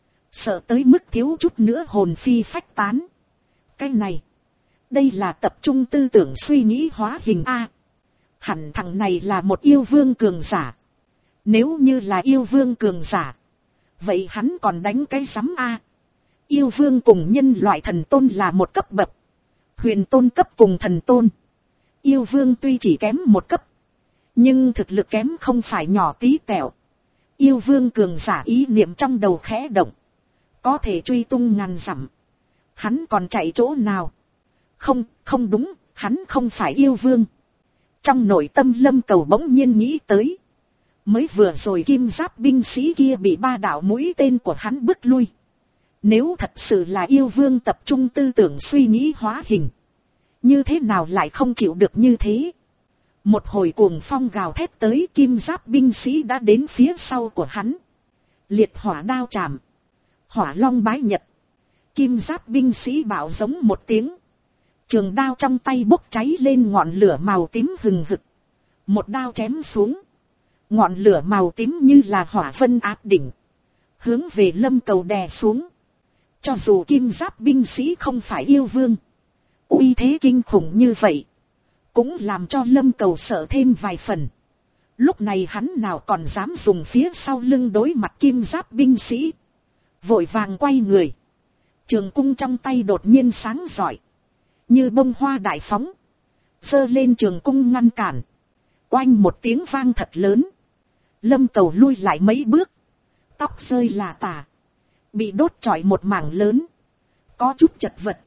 Speaker 1: Sợ tới mức thiếu chút nữa hồn phi phách tán. Cái này, đây là tập trung tư tưởng suy nghĩ hóa hình A. Hẳn thằng này là một yêu vương cường giả. Nếu như là yêu vương cường giả, vậy hắn còn đánh cái rắm A. Yêu vương cùng nhân loại thần tôn là một cấp bậc. Huyền tôn cấp cùng thần tôn. Yêu vương tuy chỉ kém một cấp, nhưng thực lực kém không phải nhỏ tí tẹo. Yêu vương cường giả ý niệm trong đầu khẽ động. Có thể truy tung ngàn dặm. Hắn còn chạy chỗ nào? Không, không đúng, hắn không phải yêu vương. Trong nội tâm Lâm Cầu bỗng nhiên nghĩ tới. Mới vừa rồi kim giáp binh sĩ kia bị ba đạo mũi tên của hắn bức lui. Nếu thật sự là yêu vương tập trung tư tưởng suy nghĩ hóa hình, như thế nào lại không chịu được như thế. Một hồi cuồng phong gào thét tới, kim giáp binh sĩ đã đến phía sau của hắn. Liệt hỏa đao chạm, hỏa long bái nhật. Kim giáp binh sĩ bạo giống một tiếng. Trường đao trong tay bốc cháy lên ngọn lửa màu tím hừng hực. Một đao chém xuống. Ngọn lửa màu tím như là hỏa vân áp đỉnh, hướng về Lâm Cầu đè xuống. Cho dù kim giáp binh sĩ không phải yêu vương, uy thế kinh khủng như vậy, cũng làm cho Lâm Cầu sợ thêm vài phần. Lúc này hắn nào còn dám dùng phía sau lưng đối mặt kim giáp binh sĩ. Vội vàng quay người. Trường cung trong tay đột nhiên sáng rọi, như bông hoa đại phóng, giơ lên trường cung ngăn cản. Oanh một tiếng vang thật lớn. Lâm Cầu lui lại mấy bước, tóc rơi là tả, bị đốt trọi một mảng lớn, có chút chật vật.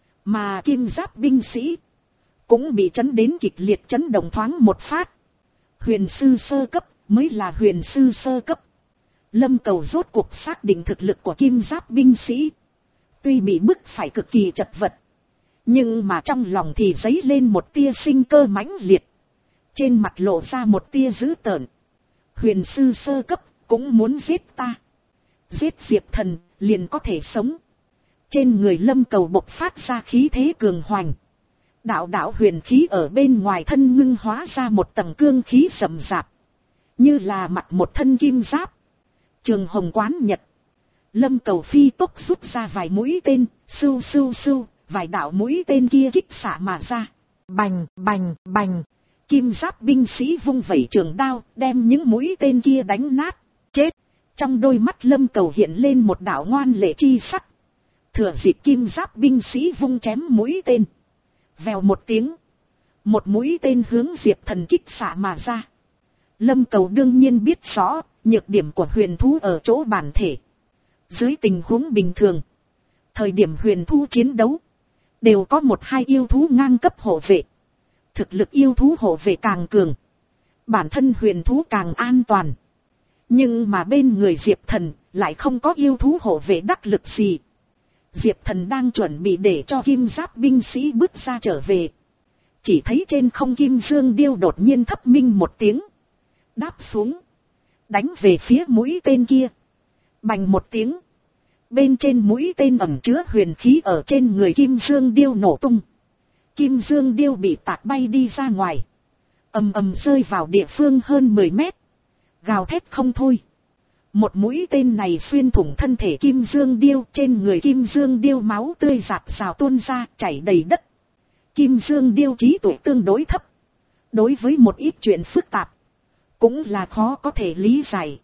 Speaker 1: Mà kim giáp binh sĩ cũng bị chấn đến kịch liệt, chấn động thoáng một phát. Huyền sư sơ cấp mới là huyền sư sơ cấp. Lâm Cầu rốt cuộc xác định thực lực của kim giáp binh sĩ. Tuy bị bức phải cực kỳ chật vật, nhưng mà trong lòng thì dấy lên một tia sinh cơ mãnh liệt, trên mặt lộ ra một tia dữ tợn. Huyền sư sơ cấp cũng muốn giết ta, giết Diệp Thần liền có thể sống. Trên người Lâm Cầu bộc phát ra khí thế cường hoành. Đạo đạo huyền khí ở bên ngoài thân ngưng hóa ra một tầng cương khí rậm rạp, như là mặc một thân kim giáp. Trường hồng quán nhật. Lâm Cầu phi tốc rút ra vài mũi tên, sưu sưu sưu, vài đạo mũi tên kia kích xạ mà ra. Bành, bành, bành. Kim giáp binh sĩ vung vẩy trường đao, đem những mũi tên kia đánh nát. Chết. Trong đôi mắt Lâm Cầu hiện lên một đạo ngoan lệ chi sắc. Thừa dịp kim giáp binh sĩ vung chém mũi tên, vèo một tiếng, một mũi tên hướng Diệp Thần kích xạ mà ra. Lâm Cầu đương nhiên biết rõ, nhược điểm của huyền thú ở chỗ bản thể. Dưới tình huống bình thường, thời điểm huyền thú chiến đấu, đều có một hai yêu thú ngang cấp hộ vệ. Thực lực yêu thú hộ vệ càng cường, bản thân huyền thú càng an toàn. Nhưng mà bên người Diệp Thần lại không có yêu thú hộ vệ đắc lực gì. Diệp Thần đang chuẩn bị để cho kim giáp binh sĩ bước ra trở về, chỉ thấy trên không kim dương điêu đột nhiên thấp minh một tiếng, đáp xuống, đánh về phía mũi tên kia. Bành một tiếng, bên trên mũi tên ẩn chứa huyền khí ở trên người kim dương điêu nổ tung. Kim dương điêu bị tạc bay đi ra ngoài, ầm ầm rơi vào địa phương hơn mười mét, gào thét không thôi. Một mũi tên này xuyên thủng thân thể kim dương điêu, trên người kim dương điêu máu tươi giạt rào tuôn ra, chảy đầy đất. Kim dương điêu trí tuệ tương đối thấp, đối với một ít chuyện phức tạp cũng là khó có thể lý giải.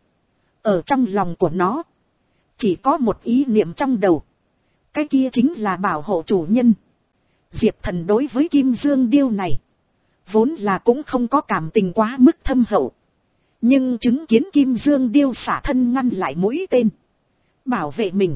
Speaker 1: Ở trong lòng của nó chỉ có một ý niệm trong đầu, cái kia chính là bảo hộ chủ nhân. Diệp Thần đối với kim dương điêu này vốn là cũng không có cảm tình quá mức thâm hậu, nhưng chứng kiến kim dương điêu xả thân ngăn lại mũi tên, bảo vệ mình,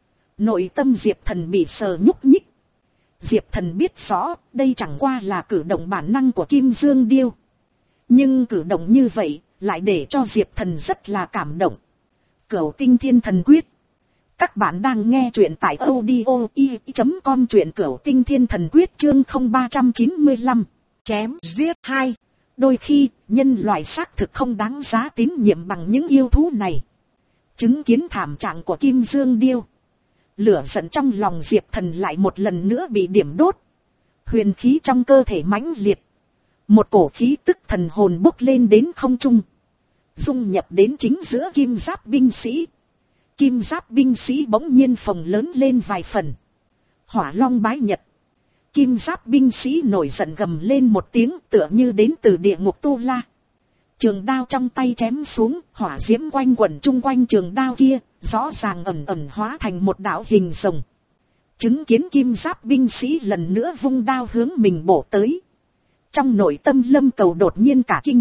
Speaker 1: nội tâm Diệp Thần bị sờ nhúc nhích. Diệp Thần biết rõ đây chẳng qua là cử động bản năng của kim dương điêu, nhưng cử động như vậy lại để cho Diệp Thần rất là cảm động. Cửu Tinh Thiên Thần Quyết. Các bạn đang nghe truyện tại audio i chấm com, truyện Cửu Tinh Thiên Thần Quyết chương không ba trăm chín mươi lăm. Chém giết hai. Đôi khi, nhân loại xác thực không đáng giá tín nhiệm bằng những yêu thú này. Chứng kiến thảm trạng của kim dương điêu, lửa giận trong lòng Diệp Thần lại một lần nữa bị điểm đốt. Huyền khí trong cơ thể mãnh liệt, một cổ khí tức thần hồn bốc lên đến không trung, dung nhập đến chính giữa kim giáp binh sĩ. Kim giáp binh sĩ bỗng nhiên phồng lớn lên vài phần. Hỏa long bái nhật. Kim giáp binh sĩ nổi giận gầm lên một tiếng, tựa như đến từ địa ngục Tu La. Trường đao trong tay chém xuống, hỏa diễm quanh quẩn chung quanh trường đao kia, rõ ràng ẩn ẩn hóa thành một đạo hình rồng. Chứng kiến kim giáp binh sĩ lần nữa vung đao hướng mình bổ tới, trong nội tâm Lâm Cầu đột nhiên cả kinh.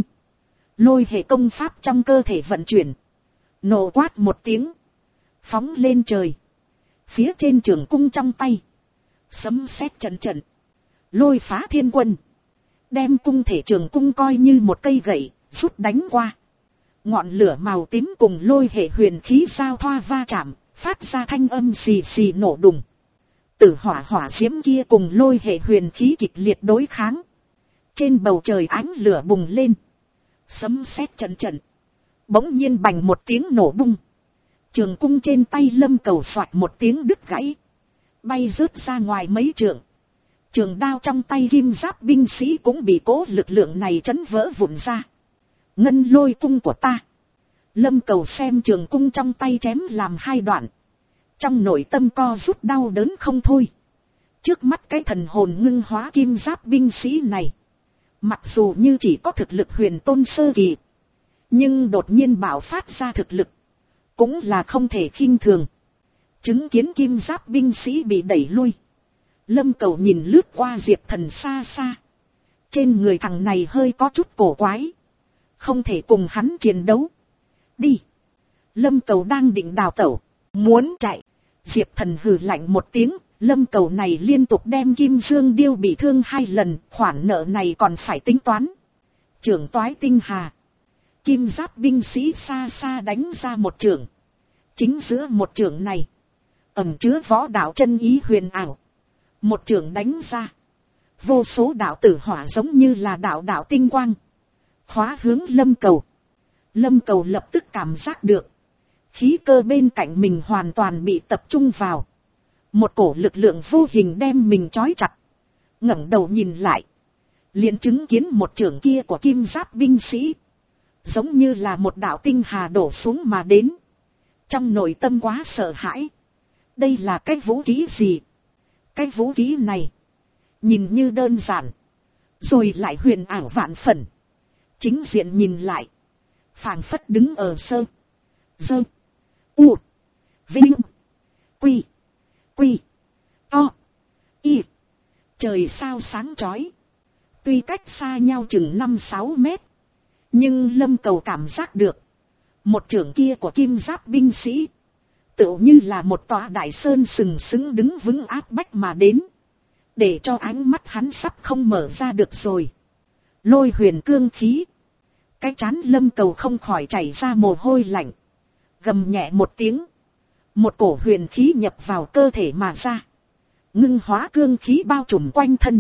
Speaker 1: Lôi hệ công pháp trong cơ thể vận chuyển, nổ quát một tiếng, phóng lên trời. Phía trên trường cung trong tay, sấm sét trận trận, lôi phá thiên quân, đem cung thể trường cung coi như một cây gậy, rút đánh qua. Ngọn lửa màu tím cùng lôi hệ huyền khí giao thoa va chạm, phát ra thanh âm xì xì nổ đùng. Tử hỏa hỏa diễm kia cùng lôi hệ huyền khí kịch liệt đối kháng. Trên bầu trời ánh lửa bùng lên. Sấm sét trận trận. Bỗng nhiên bành một tiếng nổ bung. Trường cung trên tay Lâm Cầu xoạt một tiếng đứt gãy. Bay rớt ra ngoài mấy trượng. Trường đao trong tay kim giáp binh sĩ cũng bị cố lực lượng này chấn vỡ vụn ra. Ngân lôi cung của ta. Lâm Cầu xem trường cung trong tay chém làm hai đoạn. Trong nội tâm co rút đau đớn không thôi. Trước mắt cái thần hồn ngưng hóa kim giáp binh sĩ này. Mặc dù như chỉ có thực lực huyền tôn sơ kỳ. Nhưng đột nhiên bạo phát ra thực lực. Cũng là không thể khinh thường. Chứng kiến kim giáp binh sĩ bị đẩy lui. Lâm Cầu nhìn lướt qua Diệp Thần xa xa. Trên người thằng này hơi có chút cổ quái. Không thể cùng hắn chiến đấu. Đi. Lâm Cầu đang định đào tẩu. Muốn chạy. Diệp Thần hừ lạnh một tiếng. Lâm Cầu này liên tục đem Kim Dương Điêu bị thương hai lần. Khoản nợ này còn phải tính toán. Trưởng toái tinh hà. Kim giáp binh sĩ xa xa đánh ra một trường. Chính giữa một trường này. Ẩn chứa võ đạo chân ý huyền ảo. Một trường đánh ra. Vô số đạo tử hỏa giống như là đạo đạo tinh quang. Khóa hướng Lâm Cầu. Lâm Cầu lập tức cảm giác được. Khí cơ bên cạnh mình hoàn toàn bị tập trung vào. Một cổ lực lượng vô hình đem mình trói chặt. Ngẩng đầu nhìn lại. Liền chứng kiến một trường kia của kim giáp binh sĩ. Giống như là một đạo tinh hà đổ xuống mà đến. Trong nội tâm quá sợ hãi. Đây là cái vũ khí gì? Cái vũ khí này. Nhìn như đơn giản. Rồi lại huyền ảo vạn phần. Chính diện nhìn lại. Phảng phất đứng ở sơ. Dơ. U. Vinh. Quy. Quy. To. Y. Trời sao sáng chói. Tuy cách xa nhau chừng năm sáu mét. Nhưng Lâm Cầu cảm giác được. Một trưởng kia của kim giáp binh sĩ. Tựu như là một tòa đại sơn sừng sững đứng vững áp bách mà đến. Để cho ánh mắt hắn sắp không mở ra được rồi. Lôi huyền cương khí. Cái trán Lâm Cầu không khỏi chảy ra mồ hôi lạnh. Gầm nhẹ một tiếng. Một cổ huyền khí nhập vào cơ thể mà ra. Ngưng hóa cương khí bao trùm quanh thân.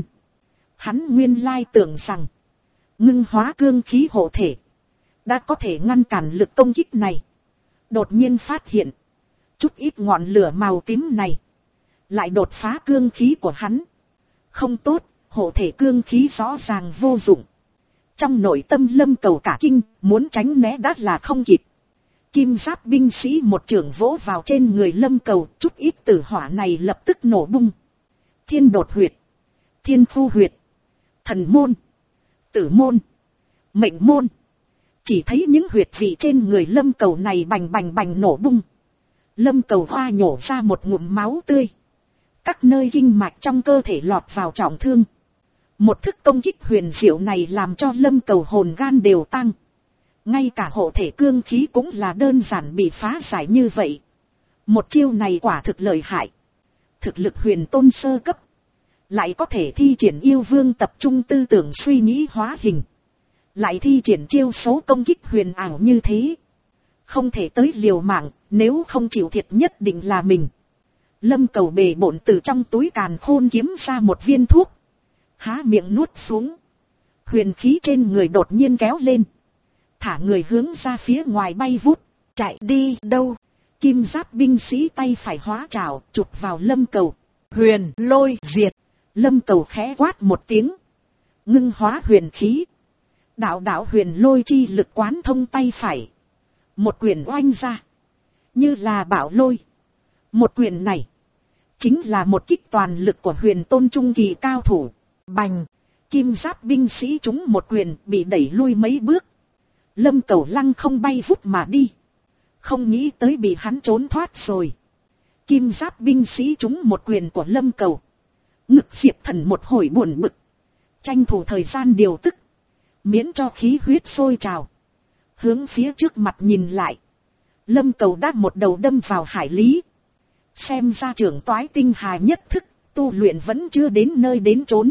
Speaker 1: Hắn nguyên lai tưởng rằng. Ngưng hóa cương khí hộ thể. Đã có thể ngăn cản lực công kích này. Đột nhiên phát hiện. Chút ít ngọn lửa màu tím này. Lại đột phá cương khí của hắn. Không tốt, hộ thể cương khí rõ ràng vô dụng. Trong nội tâm Lâm Cầu cả kinh, muốn tránh né đã là không kịp. Kim giáp binh sĩ một trường vỗ vào trên người Lâm Cầu, chút ít tử hỏa này lập tức nổ bung. Thiên đột huyệt, thiên khu huyệt, thần môn, tử môn, mệnh môn. Chỉ thấy những huyệt vị trên người Lâm Cầu này bành bành bành nổ bung. Lâm Cầu hoa nhổ ra một ngụm máu tươi. Các nơi kinh mạch trong cơ thể lọt vào trọng thương. Một thức công kích huyền diệu này làm cho Lâm Cầu hồn gan đều tăng. Ngay cả hộ thể cương khí cũng là đơn giản bị phá giải như vậy. Một chiêu này quả thực lợi hại. Thực lực huyền tôn sơ cấp. Lại có thể thi triển yêu vương tập trung tư tưởng suy nghĩ hóa hình. Lại thi triển chiêu số công kích huyền ảo như thế. Không thể tới liều mạng, nếu không chịu thiệt nhất định là mình. Lâm Cầu bề bộn từ trong túi càn khôn kiếm ra một viên thuốc. Há miệng nuốt xuống. Huyền khí trên người đột nhiên kéo lên. Thả người hướng ra phía ngoài bay vút. Chạy đi đâu? Kim giáp binh sĩ tay phải hóa trảo chụp vào Lâm Cầu. Huyền lôi diệt. Lâm Cầu khẽ quát một tiếng. Ngưng hóa huyền khí. Đạo đạo huyền lôi chi lực quán thông tay phải. Một quyền oanh ra. Như là bão lôi. Một quyền này. Chính là một kích toàn lực của huyền tôn trung kỳ cao thủ. Bành. Kim giáp binh sĩ trúng một quyền bị đẩy lui mấy bước. Lâm Cầu lăng không bay vút mà đi. Không nghĩ tới bị hắn trốn thoát rồi. Kim giáp binh sĩ trúng một quyền của Lâm Cầu. Ngực Diệp Thần một hồi buồn bực. Tranh thủ thời gian điều tức. Miễn cho khí huyết sôi trào. Hướng phía trước mặt nhìn lại. Lâm Cầu đã một đầu đâm vào hải lý. Xem ra trưởng toái tinh hà nhất thức, tu luyện vẫn chưa đến nơi đến chốn.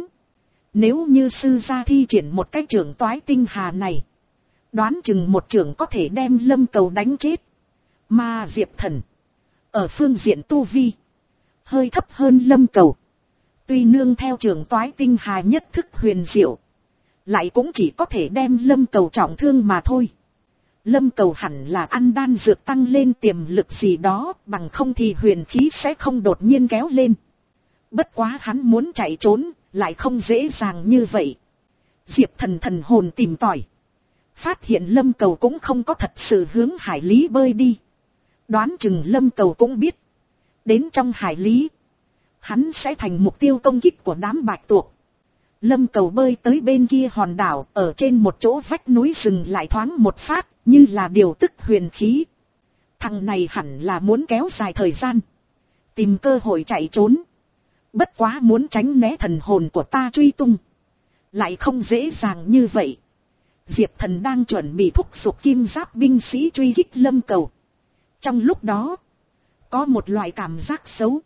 Speaker 1: Nếu như sư gia thi triển một cái trưởng toái tinh hà này. Đoán chừng một trưởng có thể đem Lâm Cầu đánh chết. Mà Diệp Thần. ở phương diện tu vi, hơi thấp hơn Lâm Cầu. Tuy nương theo trường toái tinh hà nhất thức huyền diệu, lại cũng chỉ có thể đem Lâm Cầu trọng thương mà thôi. Lâm Cầu hẳn là ăn đan dược tăng lên tiềm lực gì đó, bằng không thì huyền khí sẽ không đột nhiên kéo lên. Bất quá hắn muốn chạy trốn, lại không dễ dàng như vậy. Diệp Thần thần hồn tìm tòi, phát hiện Lâm Cầu cũng không có thật sự hướng hải lý bơi đi. Đoán chừng Lâm Cầu cũng biết, đến trong hải lý, hắn sẽ thành mục tiêu công kích của đám bạch tuộc. Lâm Cầu bơi tới bên kia hòn đảo, ở trên một chỗ vách núi dừng lại thoáng một phát, như là điều tức huyền khí. Thằng này hẳn là muốn kéo dài thời gian, tìm cơ hội chạy trốn. Bất quá muốn tránh né thần hồn của ta truy tung, lại không dễ dàng như vậy. Diệp Thần đang chuẩn bị thúc giục kim giáp binh sĩ truy kích Lâm Cầu. Trong lúc đó, có một loại cảm giác xấu,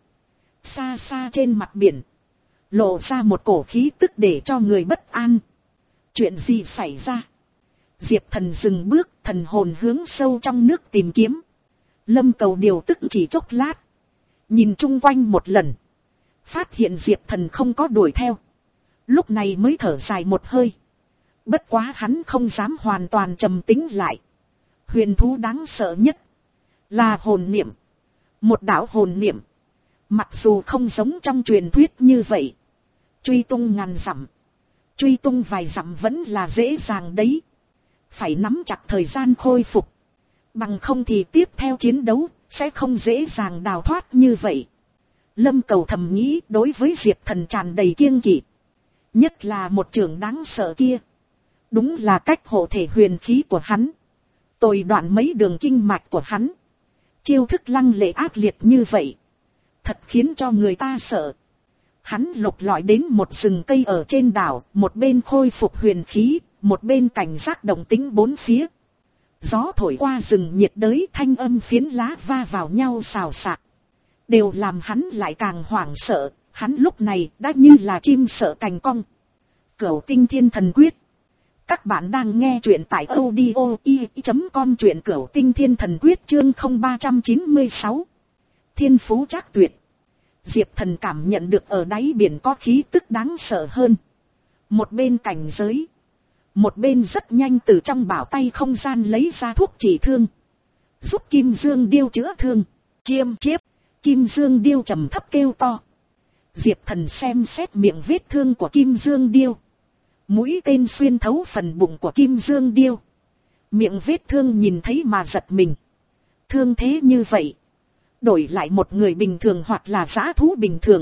Speaker 1: xa xa trên mặt biển, lộ ra một cổ khí tức để cho người bất an. Chuyện gì xảy ra? Diệp Thần dừng bước, thần hồn hướng sâu trong nước tìm kiếm. Lâm Cầu điều tức chỉ chốc lát, nhìn chung quanh một lần, phát hiện Diệp Thần không có đuổi theo, lúc này mới thở dài một hơi. Bất quá hắn không dám hoàn toàn trầm tĩnh lại. Huyền thú đáng sợ nhất là hồn niệm. Một đạo hồn niệm, mặc dù không giống trong truyền thuyết như vậy, truy tung ngàn dặm, truy tung vài dặm vẫn là dễ dàng đấy. Phải nắm chặt thời gian khôi phục, bằng không thì tiếp theo chiến đấu sẽ không dễ dàng đào thoát như vậy. Lâm Cầu thầm nghĩ, đối với Diệp Thần tràn đầy kiêng kỵ, nhất là một trường đáng sợ kia, đúng là cách hộ thể huyền khí của hắn, tồi đoạn mấy đường kinh mạch của hắn. Chiêu thức lăng lệ ác liệt như vậy, thật khiến cho người ta sợ. Hắn lục lọi đến một rừng cây ở trên đảo, một bên khôi phục huyền khí, một bên cảnh giác động tĩnh bốn phía. Gió thổi qua rừng nhiệt đới, thanh âm phiến lá va vào nhau xào xạc, đều làm hắn lại càng hoảng sợ. Hắn lúc này đã như là chim sợ cành cong. Cửu Tinh Thiên Thần Quyết. Các bạn đang nghe truyện tại audio i chấm com, truyện Cửu Tinh Thiên Thần Quyết chương không ba trăm chín mươi sáu. Thiên phú trác tuyệt. Diệp Thần cảm nhận được ở đáy biển có khí tức đáng sợ hơn. Một bên cảnh giới, một bên rất nhanh từ trong bảo tay không gian lấy ra thuốc trị thương, giúp Kim Dương Điêu chữa thương. Chiêm chiếp, Kim Dương Điêu trầm thấp kêu to. Diệp Thần xem xét miệng vết thương của Kim Dương Điêu. Mũi tên xuyên thấu phần bụng của Kim Dương Điêu. Miệng vết thương nhìn thấy mà giật mình. Thương thế như vậy, đổi lại một người bình thường hoặc là dã thú bình thường,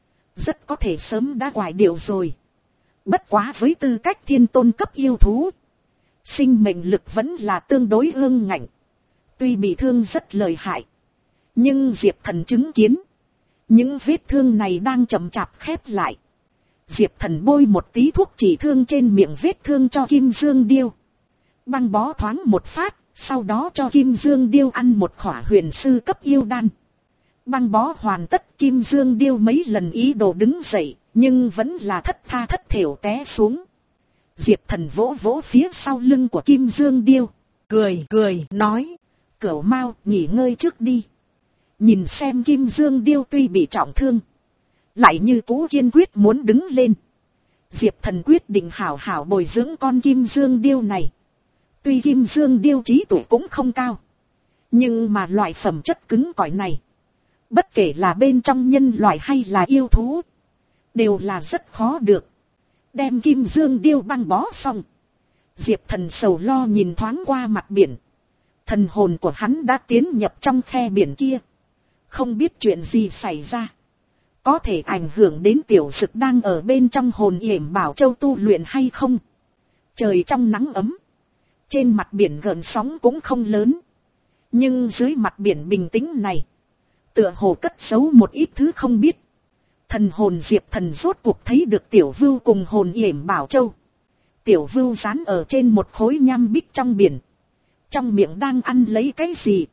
Speaker 1: rất có thể sớm đã quải điệu rồi. Bất quá với tư cách thiên tôn cấp yêu thú, sinh mệnh lực vẫn là tương đối ương ngạnh. Tuy bị thương rất lợi hại, nhưng Diệp Thần chứng kiến, những vết thương này đang chậm chạp khép lại. Diệp Thần bôi một tí thuốc trị thương trên miệng vết thương cho Kim Dương Điêu. Băng bó thoáng một phát, sau đó cho Kim Dương Điêu ăn một khỏa huyền sư cấp yêu đan. Băng bó hoàn tất, Kim Dương Điêu mấy lần ý đồ đứng dậy, nhưng vẫn là thất tha thất thểu té xuống. Diệp Thần vỗ vỗ phía sau lưng của Kim Dương Điêu, cười cười nói, Cửu Mao nghỉ ngơi trước đi. Nhìn xem Kim Dương Điêu tuy bị trọng thương, lại như cũ kiên quyết muốn đứng lên. Diệp Thần quyết định hảo hảo bồi dưỡng con Kim Dương Điêu này. Tuy Kim Dương Điêu trí tuệ cũng không cao, nhưng mà loại phẩm chất cứng cỏi này, bất kể là bên trong nhân loại hay là yêu thú, đều là rất khó được. Đem Kim Dương Điêu băng bó xong, Diệp Thần sầu lo nhìn thoáng qua mặt biển. Thần hồn của hắn đã tiến nhập trong khe biển kia, không biết chuyện gì xảy ra, có thể ảnh hưởng đến tiểu dực đang ở bên trong hồn yểm bảo châu tu luyện hay không. Trời trong nắng ấm, trên mặt biển gợn sóng cũng không lớn, nhưng dưới mặt biển bình tĩnh này, tựa hồ cất giấu một ít thứ không biết. Thần hồn Diệp Thần rốt cuộc thấy được tiểu vưu cùng hồn yểm bảo châu. Tiểu vưu dán ở trên một khối nham bích trong biển, trong miệng đang ăn lấy cái gì.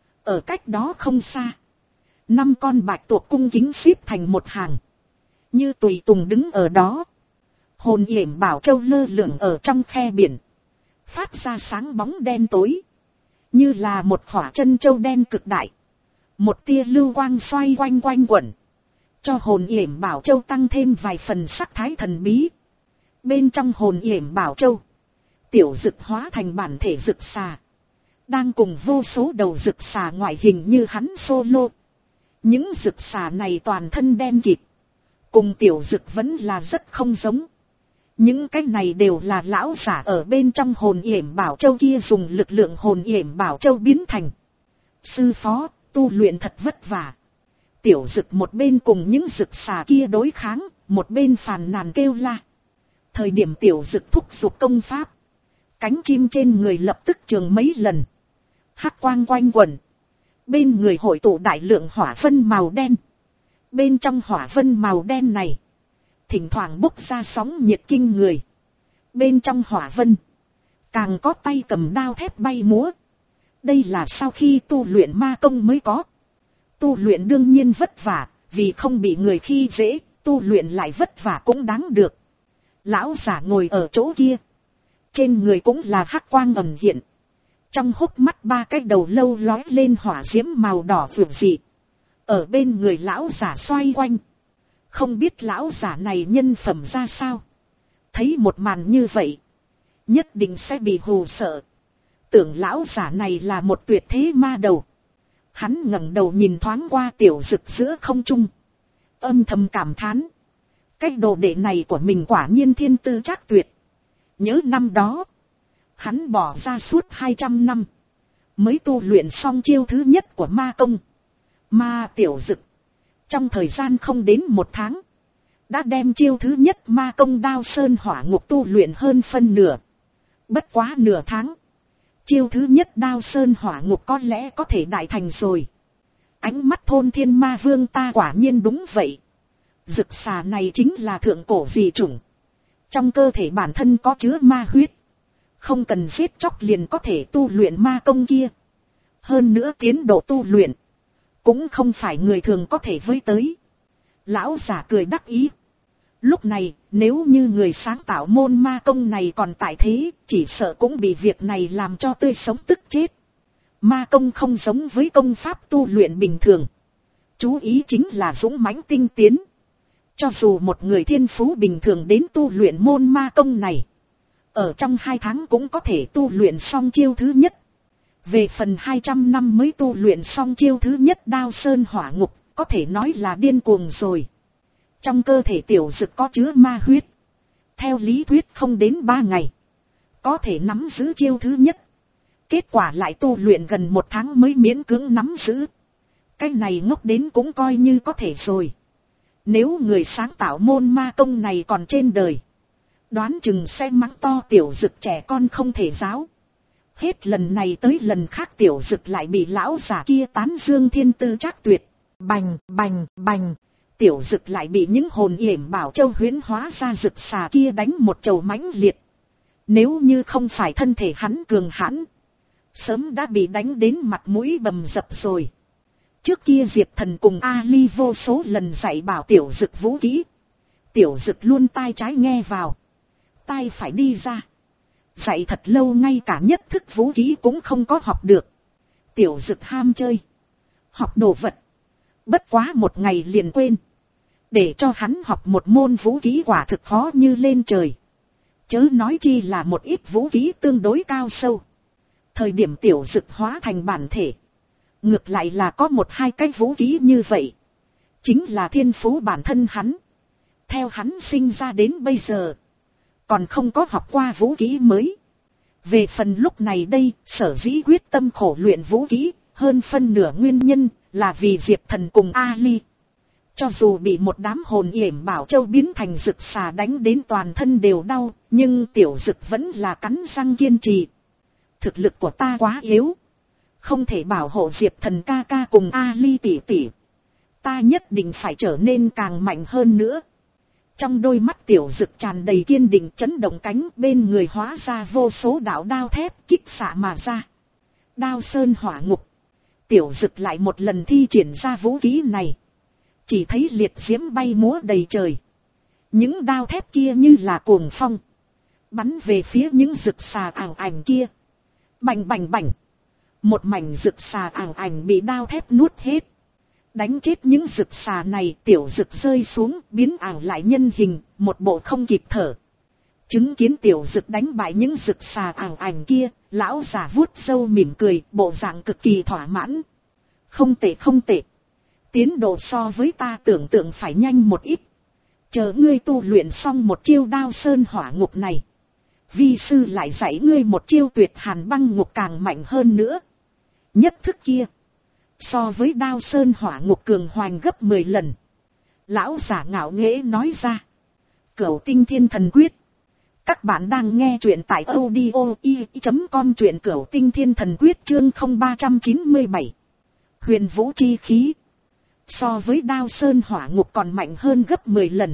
Speaker 1: Ở cách đó không xa, năm con bạch tuộc cung kính xếp thành một hàng, như tùy tùng đứng ở đó. Hồn yểm bảo châu lơ lửng ở trong khe biển, phát ra sáng bóng đen tối, như là một khỏa chân châu đen cực đại. Một tia lưu quang xoay quanh quanh quẩn, cho hồn yểm bảo châu tăng thêm vài phần sắc thái thần bí. Bên trong hồn yểm bảo châu, tiểu dực hóa thành bản thể dực xà, đang cùng vô số đầu dực xà ngoại hình như hắn solo. Những dực xà này toàn thân đen kịt, cùng tiểu dực vẫn là rất không giống. Những cái này đều là lão giả ở bên trong hồn yểm bảo châu kia dùng lực lượng hồn yểm bảo châu biến thành. Sư phó, tu luyện thật vất vả. Tiểu dực một bên cùng những dực xà kia đối kháng, một bên phàn nàn kêu la. Thời điểm tiểu dực thúc giục công pháp, cánh chim trên người lập tức trường mấy lần, hắc quang quanh quẩn. Bên người hội tụ đại lượng hỏa vân màu đen. Bên trong hỏa vân màu đen này, thỉnh thoảng bốc ra sóng nhiệt kinh người. Bên trong hỏa vân, càng có tay cầm đao thép bay múa. Đây là sau khi tu luyện ma công mới có. Tu luyện đương nhiên vất vả, vì không bị người khi dễ, tu luyện lại vất vả cũng đáng được. Lão giả ngồi ở chỗ kia, trên người cũng là hắc quang ẩn hiện. Trong hốc mắt ba cái đầu lâu lói lên hỏa diễm màu đỏ vượng dị. Ở bên người lão giả xoay quanh. Không biết lão giả này nhân phẩm ra sao. Thấy một màn như vậy, nhất định sẽ bị hù sợ. Tưởng lão giả này là một tuyệt thế ma đầu. Hắn ngẩng đầu nhìn thoáng qua tiểu dực giữa không trung, âm thầm cảm thán. Cái đồ đệ này của mình quả nhiên thiên tư trác tuyệt. Nhớ năm đó, hắn bỏ ra suốt hai trăm năm, mới tu luyện xong chiêu thứ nhất của ma công. Ma tiểu dực, trong thời gian không đến một tháng, đã đem chiêu thứ nhất ma công đao sơn hỏa ngục tu luyện hơn phân nửa. Bất quá nửa tháng, chiêu thứ nhất đao sơn hỏa ngục có lẽ có thể đại thành rồi. Ánh mắt thôn thiên ma vương ta quả nhiên đúng vậy. Dực xà này chính là thượng cổ dị chủng. Trong cơ thể bản thân có chứa ma huyết. Không cần giết chóc liền có thể tu luyện ma công kia. Hơn nữa tiến độ tu luyện, cũng không phải người thường có thể với tới. Lão giả cười đắc ý. Lúc này, nếu như người sáng tạo môn ma công này còn tại thế, chỉ sợ cũng bị việc này làm cho tươi sống tức chết. Ma công không giống với công pháp tu luyện bình thường. Chú ý chính là dũng mãnh tinh tiến. Cho dù một người thiên phú bình thường đến tu luyện môn ma công này, ở trong hai tháng cũng có thể tu luyện xong chiêu thứ nhất. Về phần hai trăm năm mới tu luyện xong chiêu thứ nhất đao sơn hỏa ngục, có thể nói là điên cuồng rồi. Trong cơ thể tiểu dực có chứa ma huyết. Theo lý thuyết không đến ba ngày, có thể nắm giữ chiêu thứ nhất. Kết quả lại tu luyện gần một tháng mới miễn cưỡng nắm giữ. Cái này ngốc đến cũng coi như có thể rồi. Nếu người sáng tạo môn ma công này còn trên đời, đoán chừng sẽ mắng to tiểu dực trẻ con không thể giáo. Hết lần này tới lần khác tiểu dực lại bị lão giả kia tán dương thiên tư trác tuyệt. Bành, bành, bành. Tiểu dực lại bị những hồn yểm bảo châu huyễn hóa ra dực xà kia đánh một chầu mãnh liệt. Nếu như không phải thân thể hắn cường hãn, sớm đã bị đánh đến mặt mũi bầm dập rồi. Trước kia Diệp Thần cùng Ali vô số lần dạy bảo tiểu dực vũ kỹ. Tiểu dực luôn tai trái nghe vào, tai phải đi ra. Dạy thật lâu ngay cả nhất thức vũ kỹ cũng không có học được. Tiểu dực ham chơi, học đồ vật. Bất quá một ngày liền quên. Để cho hắn học một môn vũ kỹ quả thực khó như lên trời. Chớ nói chi là một ít vũ kỹ tương đối cao sâu. Thời điểm tiểu dực hóa thành bản thể, ngược lại là có một hai cái vũ kỹ như vậy. Chính là thiên phú bản thân hắn. Theo hắn sinh ra đến bây giờ, còn không có học qua vũ kỹ mới. Về phần lúc này đây, sở dĩ quyết tâm khổ luyện vũ kỹ, hơn phân nửa nguyên nhân là vì Diệp Thần cùng Ali. Cho dù bị một đám hồn yểm bảo châu biến thành dực xà đánh đến toàn thân đều đau, nhưng tiểu dực vẫn là cắn răng kiên trì. Thực lực của ta quá yếu, không thể bảo hộ Diệp Thần ca ca cùng Ali tỷ tỷ. Ta nhất định phải trở nên càng mạnh hơn nữa. Trong đôi mắt tiểu dực tràn đầy kiên định, chấn động cánh, bên người hóa ra vô số đạo đao thép kích xạ mà ra. Đao sơn hỏa ngục. Tiểu dực lại một lần thi triển ra vũ khí này. Chỉ thấy liệt diễm bay múa đầy trời. Những đao thép kia như là cuồng phong, bắn về phía những rực xà ảo ảnh kia. Bành bành bành. Một mảnh rực xà ảo ảnh bị đao thép nuốt hết. Đánh chết những rực xà này, tiểu rực rơi xuống, biến ảo lại nhân hình, một bộ không kịp thở. Chứng kiến tiểu rực đánh bại những rực xà ảo ảnh kia, lão giả vuốt râu mỉm cười, bộ dạng cực kỳ thỏa mãn. Không tệ không tệ. Tiến độ so với ta tưởng tượng phải nhanh một ít. Chờ ngươi tu luyện xong một chiêu đao sơn hỏa ngục này, vi sư lại dạy ngươi một chiêu tuyệt hàn băng ngục càng mạnh hơn nữa. Nhất thức kia, so với đao sơn hỏa ngục cường hoành gấp mười lần. Lão giả ngạo nghễ nói ra. Cửu tinh thiên thần quyết. Các bạn đang nghe truyện tại audio i chấm com, truyện Cửu tinh thiên thần quyết chương không ba trăm chín mươi bảy. Huyền vũ chi khí. So với đao sơn hỏa ngục còn mạnh hơn gấp mười lần.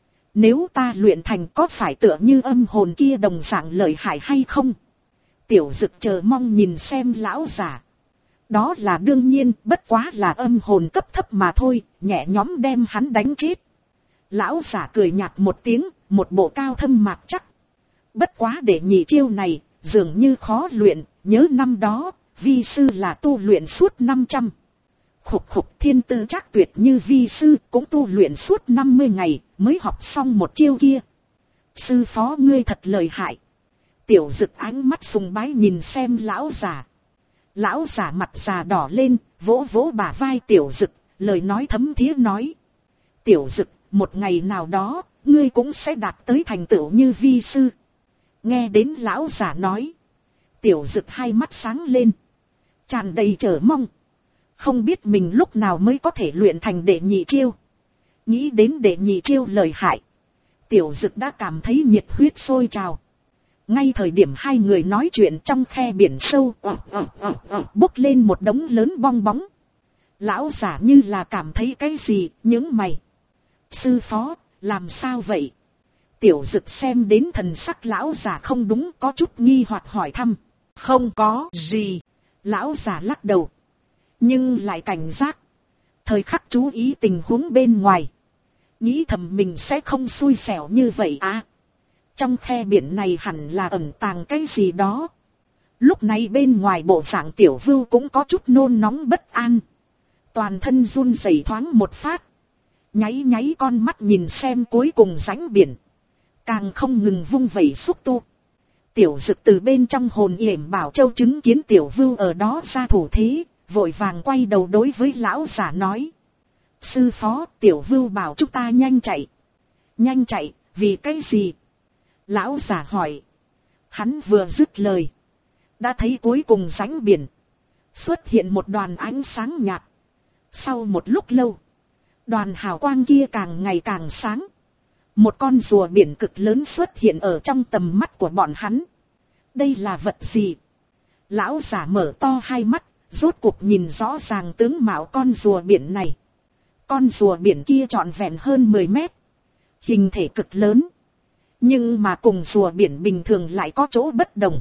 Speaker 1: Nếu ta luyện thành có phải tựa như âm hồn kia đồng dạng lợi hại hay không? Tiểu Dực chờ mong nhìn xem lão giả. Đó là đương nhiên, bất quá là âm hồn cấp thấp mà thôi, nhẹ nhõm đem hắn đánh chết. Lão giả cười nhạt một tiếng, một bộ cao thâm mạc chắc. Bất quá để nhị chiêu này, dường như khó luyện, nhớ năm đó, vi sư là tu luyện suốt năm trăm. Khục khục, thiên tư chắc tuyệt như vi sư cũng tu luyện suốt năm mươi ngày, mới học xong một chiêu kia. Sư phó ngươi thật lợi hại. Tiểu Dực ánh mắt sùng bái nhìn xem lão giả. Lão giả mặt già đỏ lên, vỗ vỗ bả vai Tiểu Dực, lời nói thấm thía nói. Tiểu Dực, một ngày nào đó, ngươi cũng sẽ đạt tới thành tựu như vi sư. Nghe đến lão giả nói, Tiểu Dực hai mắt sáng lên, tràn đầy chờ mong. Không biết mình lúc nào mới có thể luyện thành đệ nhị chiêu. Nghĩ đến đệ nhị chiêu lợi hại, Tiểu Dực đã cảm thấy nhiệt huyết sôi trào. Ngay thời điểm hai người nói chuyện, trong khe biển sâu ờ, ờ, ờ, ờ, bốc lên một đống lớn bong bóng. Lão giả như là cảm thấy cái gì, những mày. Sư phó, làm sao vậy? Tiểu Dực xem đến thần sắc lão giả không đúng, có chút nghi hoặc hỏi thăm. Không có gì. Lão giả lắc đầu. Nhưng lại cảnh giác. Thời khắc chú ý tình huống bên ngoài. Nghĩ thầm mình sẽ không xui xẻo như vậy à. Trong khe biển này hẳn là ẩn tàng cái gì đó. Lúc này bên ngoài bộ dạng Tiểu Vưu cũng có chút nôn nóng bất an. Toàn thân run rẩy thoáng một phát. Nháy nháy con mắt nhìn xem cuối cùng rãnh biển. Càng không ngừng vung vẩy xúc tu. Tiểu Dực từ bên trong hồn yểm bảo châu chứng kiến Tiểu Vưu ở đó ra thủ thế, vội vàng quay đầu đối với lão giả nói. Sư phó, Tiểu Vưu bảo chúng ta nhanh chạy. Nhanh chạy, vì cái gì? Lão giả hỏi. Hắn vừa dứt lời, đã thấy cuối cùng rãnh biển xuất hiện một đoàn ánh sáng nhạt. Sau một lúc lâu, đoàn hào quang kia càng ngày càng sáng. Một con rùa biển cực lớn xuất hiện ở trong tầm mắt của bọn hắn. Đây là vật gì? Lão giả mở to hai mắt, rốt cuộc nhìn rõ ràng tướng mạo con rùa biển này. Con rùa biển kia trọn vẹn hơn mười mét. Hình thể cực lớn. Nhưng mà cùng rùa biển bình thường lại có chỗ bất đồng.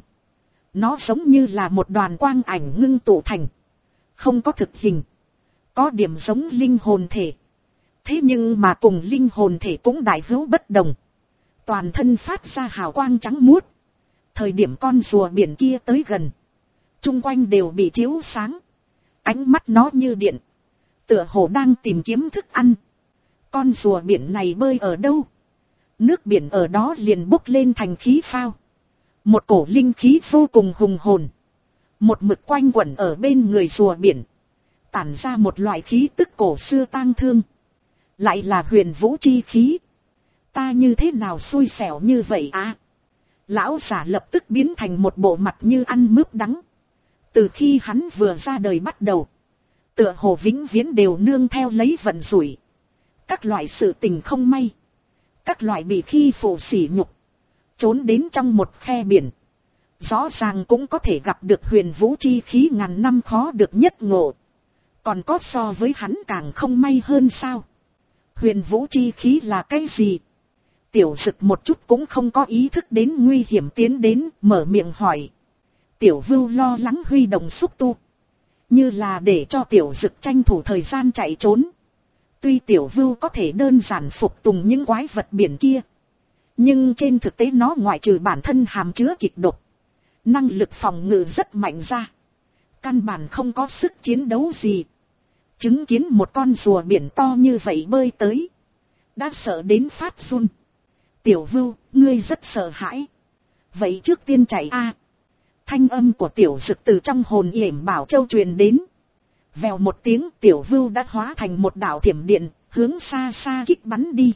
Speaker 1: Nó giống như là một đoàn quang ảnh ngưng tụ thành. Không có thực hình. Có điểm giống linh hồn thể. Thế nhưng mà cùng linh hồn thể cũng đại hữu bất đồng. Toàn thân phát ra hào quang trắng muốt. Thời điểm con rùa biển kia tới gần, chung quanh đều bị chiếu sáng. Ánh mắt nó như điện, tựa hồ đang tìm kiếm thức ăn. Con rùa biển này bơi ở đâu? Nước biển ở đó liền bốc lên thành khí phao. Một cổ linh khí vô cùng hùng hồn, một mực quanh quẩn ở bên người rùa biển, tản ra một loại khí tức cổ xưa tang thương. Lại là huyền vũ chi khí. Ta như thế nào xui xẻo như vậy à? Lão giả lập tức biến thành một bộ mặt như ăn mướp đắng. Từ khi hắn vừa ra đời bắt đầu, tựa hồ vĩnh viễn đều nương theo lấy vận rủi. Các loại sự tình không may, các loại bị khi phụ sỉ nhục, trốn đến trong một khe biển. Rõ ràng cũng có thể gặp được huyền vũ chi khí ngàn năm khó được nhất ngộ. Còn có so với hắn càng không may hơn sao? Huyền vũ chi khí là cái gì? Tiểu Dực một chút cũng không có ý thức đến nguy hiểm tiến đến, mở miệng hỏi. Tiểu Vưu lo lắng huy động xúc tu, như là để cho Tiểu Dực tranh thủ thời gian chạy trốn. Tuy Tiểu Vưu có thể đơn giản phục tùng những quái vật biển kia, nhưng trên thực tế nó ngoại trừ bản thân hàm chứa kịch độc, năng lực phòng ngự rất mạnh ra. Căn bản không có sức chiến đấu gì. Chứng kiến một con rùa biển to như vậy bơi tới. Đã sợ đến phát run. Tiểu Vưu, ngươi rất sợ hãi. Vậy trước tiên chạy a. Thanh âm của Tiểu Dực từ trong hồn yểm bảo châu truyền đến. Vèo một tiếng, Tiểu Vưu đã hóa thành một đạo thiểm điện, hướng xa xa kích bắn đi.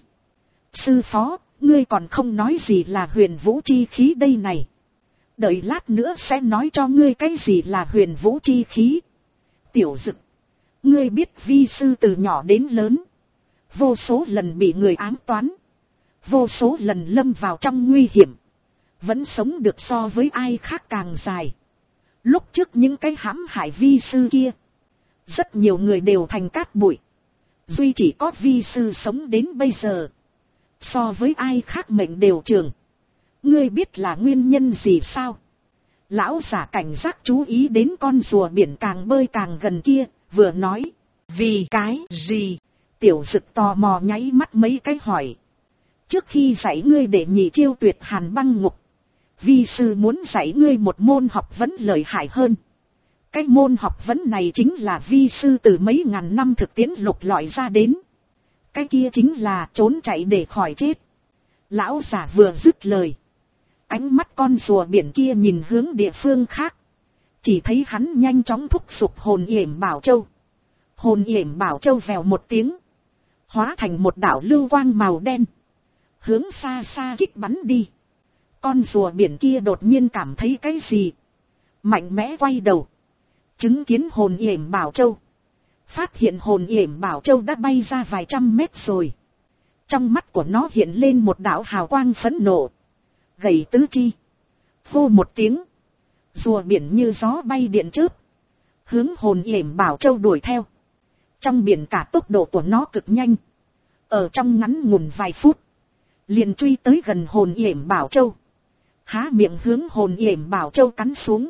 Speaker 1: Sư phó, ngươi còn không nói gì là huyền vũ chi khí đây này. Đợi lát nữa sẽ nói cho ngươi cái gì là huyền vũ chi khí. Tiểu Dực, ngươi biết vi sư từ nhỏ đến lớn. Vô số lần bị người ám toán. Vô số lần lâm vào trong nguy hiểm. Vẫn sống được so với ai khác càng dài. Lúc trước những cái hãm hại vi sư kia. Rất nhiều người đều thành cát bụi. Duy chỉ có vi sư sống đến bây giờ. So với ai khác mệnh đều trường. Ngươi biết là nguyên nhân gì sao? Lão giả cảnh giác chú ý đến con rùa biển càng bơi càng gần kia, vừa nói. Vì cái gì? Tiểu Dực tò mò nháy mắt mấy cái hỏi. Trước khi dạy ngươi để nhị chiêu tuyệt hàn băng ngục, vi sư muốn dạy ngươi một môn học vấn lợi hại hơn. Cái môn học vấn này chính là vi sư từ mấy ngàn năm thực tiễn lục lọi ra đến. Cái kia chính là trốn chạy để khỏi chết. Lão giả vừa dứt lời. Ánh mắt con rùa biển kia nhìn hướng địa phương khác. Chỉ thấy hắn nhanh chóng thúc giục hồn yểm bảo châu. Hồn yểm bảo châu vèo một tiếng. Hóa thành một đạo lưu quang màu đen. Hướng xa xa kích bắn đi. Con rùa biển kia đột nhiên cảm thấy cái gì. Mạnh mẽ quay đầu. Chứng kiến hồn yểm bảo châu. Phát hiện hồn yểm bảo châu đã bay ra vài trăm mét rồi. Trong mắt của nó hiện lên một đạo hào quang phẫn nộ. Gầy tứ chi. Hô một tiếng. Rùa biển như gió bay điện chớp. Hướng hồn yểm bảo châu đuổi theo. Trong biển cả tốc độ của nó cực nhanh. Ở trong ngắn ngủn vài phút. Liền truy tới gần hồn yểm bảo châu. Há miệng hướng hồn yểm bảo châu cắn xuống.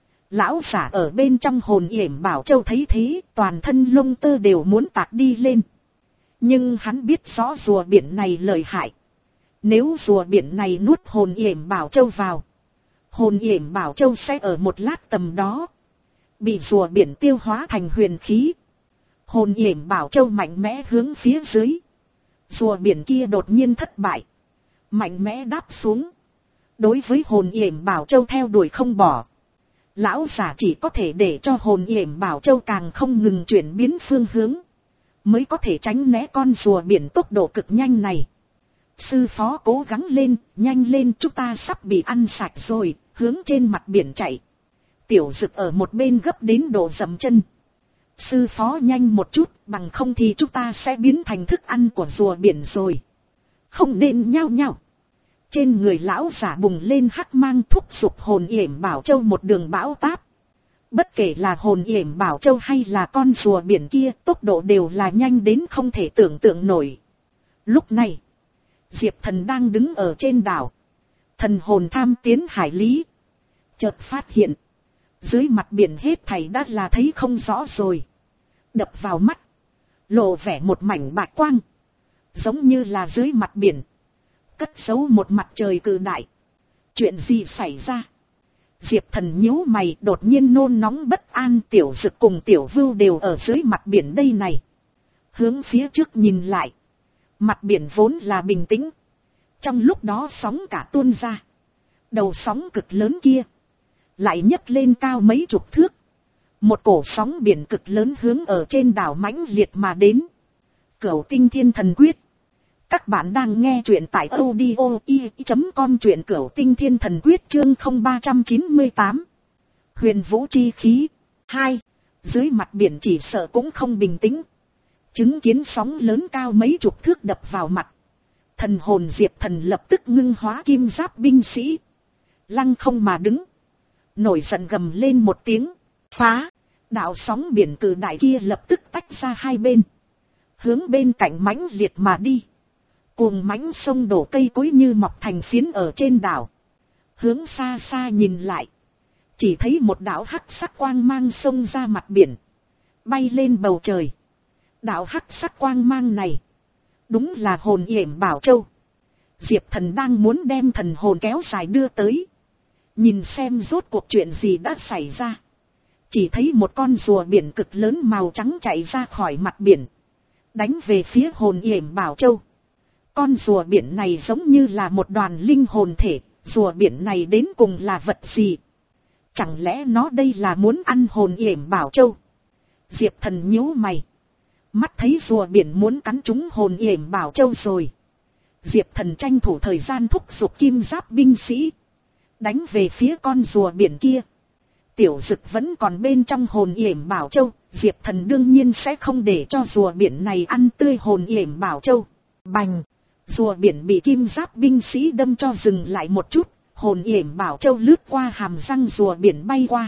Speaker 1: Lão giả ở bên trong hồn yểm bảo châu thấy thế, toàn thân lông tơ đều muốn tạc đi lên. Nhưng hắn biết rõ rùa biển này lợi hại. Nếu rùa biển này nuốt hồn yểm bảo châu vào, hồn yểm bảo châu sẽ ở một lát tầm đó bị rùa biển tiêu hóa thành huyền khí. Hồn yểm bảo châu mạnh mẽ hướng phía dưới. Rùa biển kia đột nhiên thất bại, mạnh mẽ đáp xuống. Đối với hồn yểm bảo châu theo đuổi không bỏ. Lão giả chỉ có thể để cho hồn yểm bảo châu càng không ngừng chuyển biến phương hướng, mới có thể tránh né con rùa biển tốc độ cực nhanh này. Sư phó cố gắng lên, nhanh lên, chúng ta sắp bị ăn sạch rồi, hướng trên mặt biển chạy. Tiểu Dực ở một bên gấp đến độ dậm chân. Sư phó nhanh một chút, bằng không thì chúng ta sẽ biến thành thức ăn của rùa biển rồi. Không nên nhao nhao. Trên người lão giả bùng lên hắc mang, thúc giục hồn yểm bảo châu một đường bão táp. Bất kể là hồn yểm bảo châu hay là con rùa biển kia, tốc độ đều là nhanh đến không thể tưởng tượng nổi. Lúc này, Diệp Thần đang đứng ở trên đảo. Thần hồn tham tiến hải lý. Chợt phát hiện, dưới mặt biển hết thảy đã là thấy không rõ rồi. Đập vào mắt, lộ vẻ một mảnh bạch quang. Giống như là dưới mặt biển cất giấu một mặt trời cự đại. Chuyện gì xảy ra? Diệp Thần nhíu mày, đột nhiên nôn nóng bất an. Tiểu Dực cùng Tiểu Vưu đều ở dưới mặt biển đây này. Hướng phía trước nhìn lại, mặt biển vốn là bình tĩnh. Trong lúc đó sóng cả tuôn ra. Đầu sóng cực lớn kia lại nhấc lên cao mấy chục thước. Một cổ sóng biển cực lớn hướng ở trên đảo mãnh liệt mà đến. Cửu Tinh Thiên Thần Quyết. Các bạn đang nghe truyện tại audio i chấm com, truyện Cửu Tinh Thiên Thần Quyết chương không ba chín tám. Huyền vũ chi khí. hai. Dưới mặt biển chỉ sợ cũng không bình tĩnh. Chứng kiến sóng lớn cao mấy chục thước đập vào mặt. Thần hồn Diệp Thần lập tức ngưng hóa kim giáp binh sĩ. Lăng không mà đứng. Nổi giận gầm lên một tiếng. Phá. Đạo sóng biển cự đại kia lập tức tách ra hai bên. Hướng bên cạnh mãnh liệt mà đi. Cuồng mãnh sông đổ cây cối như mọc thành phiến ở trên đảo. Hướng xa xa nhìn lại. Chỉ thấy một đạo hắc sắc quang mang sông ra mặt biển. Bay lên bầu trời. Đạo hắc sắc quang mang này. Đúng là hồn yểm bảo châu. Diệp Thần đang muốn đem thần hồn kéo dài đưa tới. Nhìn xem rốt cuộc chuyện gì đã xảy ra. Chỉ thấy một con rùa biển cực lớn màu trắng chạy ra khỏi mặt biển, đánh về phía hồn yểm Bảo Châu. Con rùa biển này giống như là một đoàn linh hồn thể, rùa biển này đến cùng là vật gì? Chẳng lẽ nó đây là muốn ăn hồn yểm Bảo Châu? Diệp Thần nhíu mày, mắt thấy rùa biển muốn cắn trúng hồn yểm Bảo Châu rồi. Diệp Thần tranh thủ thời gian thúc giục kim giáp binh sĩ, đánh về phía con rùa biển kia. Tiểu Dực vẫn còn bên trong hồn yểm Bảo Châu, Diệp Thần đương nhiên sẽ không để cho rùa biển này ăn tươi hồn yểm Bảo Châu. Bành! Rùa biển bị kim giáp binh sĩ đâm cho dừng lại một chút, hồn yểm Bảo Châu lướt qua hàm răng rùa biển bay qua.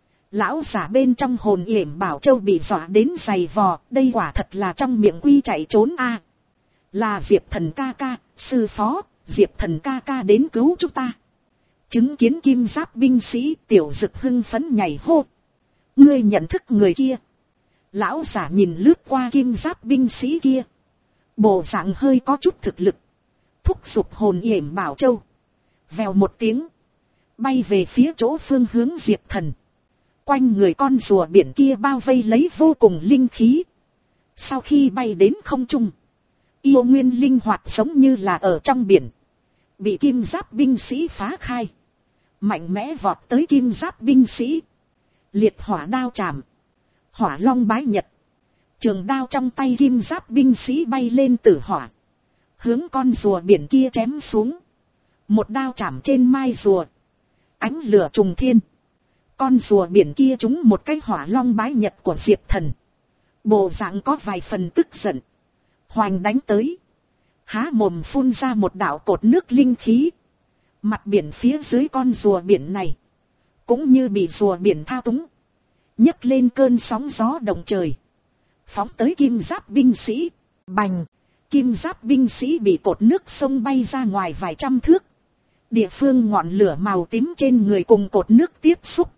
Speaker 1: Lão giả bên trong hồn yểm Bảo Châu bị dọa đến giày vò, đây quả thật là trong miệng quy chạy trốn a. Là Diệp Thần ca ca, sư phó, Diệp Thần ca ca đến cứu chúng ta. Chứng kiến kim giáp binh sĩ, Tiểu Dực hưng phấn nhảy hô. Ngươi nhận thức người kia? Lão giả nhìn lướt qua kim giáp binh sĩ kia, bộ dạng hơi có chút thực lực, thúc giục hồn yểm Bảo Châu. Vèo một tiếng, bay về phía chỗ phương hướng Diệp Thần. Quanh người con rùa biển kia bao vây lấy vô cùng linh khí. Sau khi bay đến không trung, yêu nguyên linh hoạt giống như là ở trong biển, bị kim giáp binh sĩ phá khai, mạnh mẽ vọt tới kim giáp binh sĩ. Liệt hỏa đao chạm, hỏa long bái nhật, trường đao trong tay kim giáp binh sĩ bay lên tử hỏa, hướng con rùa biển kia chém xuống. Một đao chạm trên mai rùa, ánh lửa trùng thiên. Con rùa biển kia trúng một cái hỏa long bái nhật của Diệp Thần, bộ dạng có vài phần tức giận, hoành đánh tới, há mồm phun ra một đạo cột nước linh khí. Mặt biển phía dưới con rùa biển này cũng như bị rùa biển thao túng, nhấc lên cơn sóng gió động trời, phóng tới kim giáp binh sĩ. Bành! Kim giáp binh sĩ bị cột nước sông bay ra ngoài vài trăm thước. Địa phương ngọn lửa màu tím trên người cùng cột nước tiếp xúc,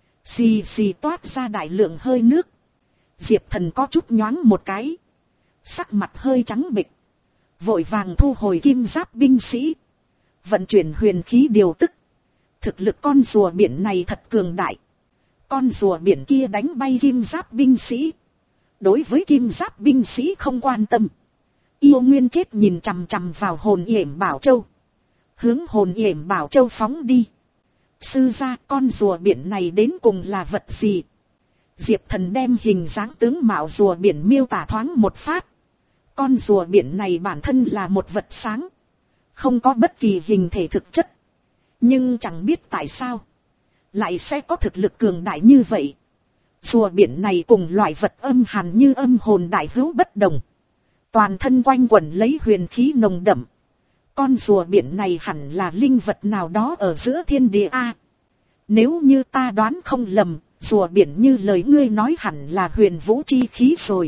Speaker 1: xì xì toát ra đại lượng hơi nước. Diệp Thần có chút nhoáng một cái, sắc mặt hơi trắng bệch, vội vàng thu hồi kim giáp binh sĩ, vận chuyển huyền khí điều tức. Thực lực con rùa biển này thật cường đại. Con rùa biển kia đánh bay kim giáp binh sĩ, đối với kim giáp binh sĩ không quan tâm, yêu nguyên chết nhìn chằm chằm vào hồn yểm Bảo Châu, hướng hồn yểm Bảo Châu phóng đi. Sư gia, con rùa biển này đến cùng là vật gì? Diệp Thần đem hình dáng tướng mạo rùa biển miêu tả thoáng một phát. Con rùa biển này bản thân là một vật sáng, không có bất kỳ hình thể thực chất, nhưng chẳng biết tại sao lại sẽ có thực lực cường đại như vậy. Rùa biển này cùng loại vật âm hàn như âm hồn đại hữu bất đồng, toàn thân quanh quẩn lấy huyền khí nồng đậm. Con rùa biển này hẳn là linh vật nào đó ở giữa thiên địa a. Nếu như ta đoán không lầm, rùa biển như lời ngươi nói hẳn là huyền vũ chi khí rồi.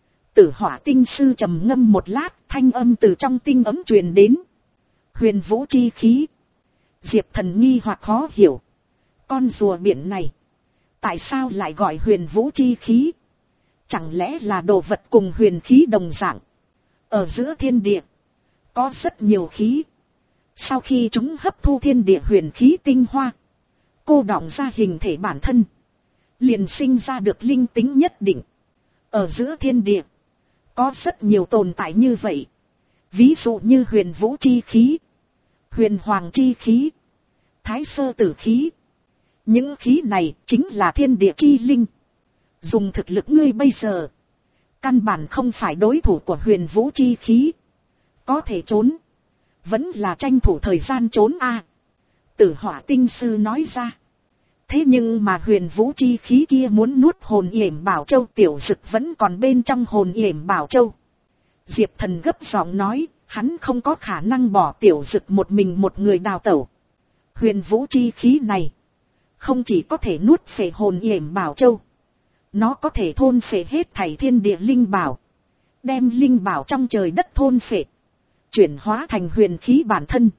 Speaker 1: Tử Hỏa tinh sư trầm ngâm một lát, thanh âm từ trong tinh ấm truyền đến. Huyền vũ chi khí. Diệp Thần nghi hoặc khó hiểu. Con rùa biển này, tại sao lại gọi huyền vũ chi khí? Chẳng lẽ là đồ vật cùng huyền khí đồng dạng? Ở giữa thiên địa, có rất nhiều khí. Sau khi chúng hấp thu thiên địa huyền khí tinh hoa, cô đọng ra hình thể bản thân, liền sinh ra được linh tính nhất định. Ở giữa thiên địa, có rất nhiều tồn tại như vậy. Ví dụ như huyền vũ chi khí, huyền hoàng chi khí, thái sơ tử khí. Những khí này chính là thiên địa chi linh. Dùng thực lực ngươi bây giờ, căn bản không phải đối thủ của huyền vũ chi khí. Có thể trốn, vẫn là tranh thủ thời gian trốn a. À, Tử Hỏa tinh sư nói ra. Thế nhưng mà huyền vũ chi khí kia muốn nuốt hồn yểm Bảo Châu, Tiểu Dực vẫn còn bên trong hồn yểm Bảo Châu. Diệp Thần gấp giọng nói, hắn không có khả năng bỏ Tiểu Dực một mình một người đào tẩu. Huyền vũ chi khí này không chỉ có thể nuốt phệ hồn yểm Bảo Châu, nó có thể thôn phệ hết thảy thiên địa linh bảo, đem linh bảo trong trời đất thôn phệ, chuyển hóa thành huyền khí bản thân.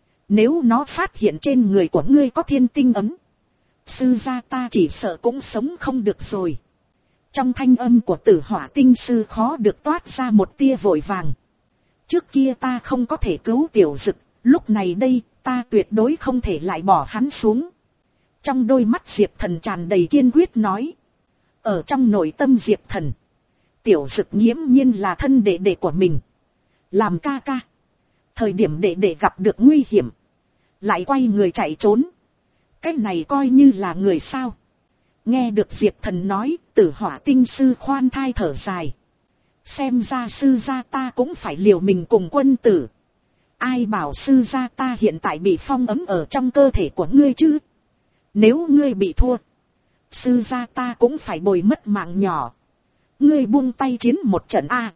Speaker 1: Nếu nó phát hiện trên người của ngươi có thiên tinh ấm, sư gia ta chỉ sợ cũng sống không được rồi. Trong thanh âm của Tử Hỏa tinh sư khó được toát ra một tia vội vàng. Trước kia ta không có thể cứu Tiểu Dực, lúc này đây ta tuyệt đối không thể lại bỏ hắn xuống. Trong đôi mắt Diệp Thần tràn đầy kiên quyết nói. Ở trong nội tâm Diệp Thần, tiểu dực nghiễm nhiên là thân đệ đệ của mình. Làm ca ca. Thời điểm đệ đệ gặp được nguy hiểm, lại quay người chạy trốn. Cái này coi như là người sao. Nghe được Diệp Thần nói, Tử Hỏa Tinh sư khoan thai thở dài. Xem ra sư gia ta cũng phải liều mình cùng quân tử. Ai bảo sư gia ta hiện tại bị phong ấm ở trong cơ thể của ngươi chứ. Nếu ngươi bị thua, sư gia ta cũng phải bồi mất mạng nhỏ. Ngươi buông tay chiến một trận a.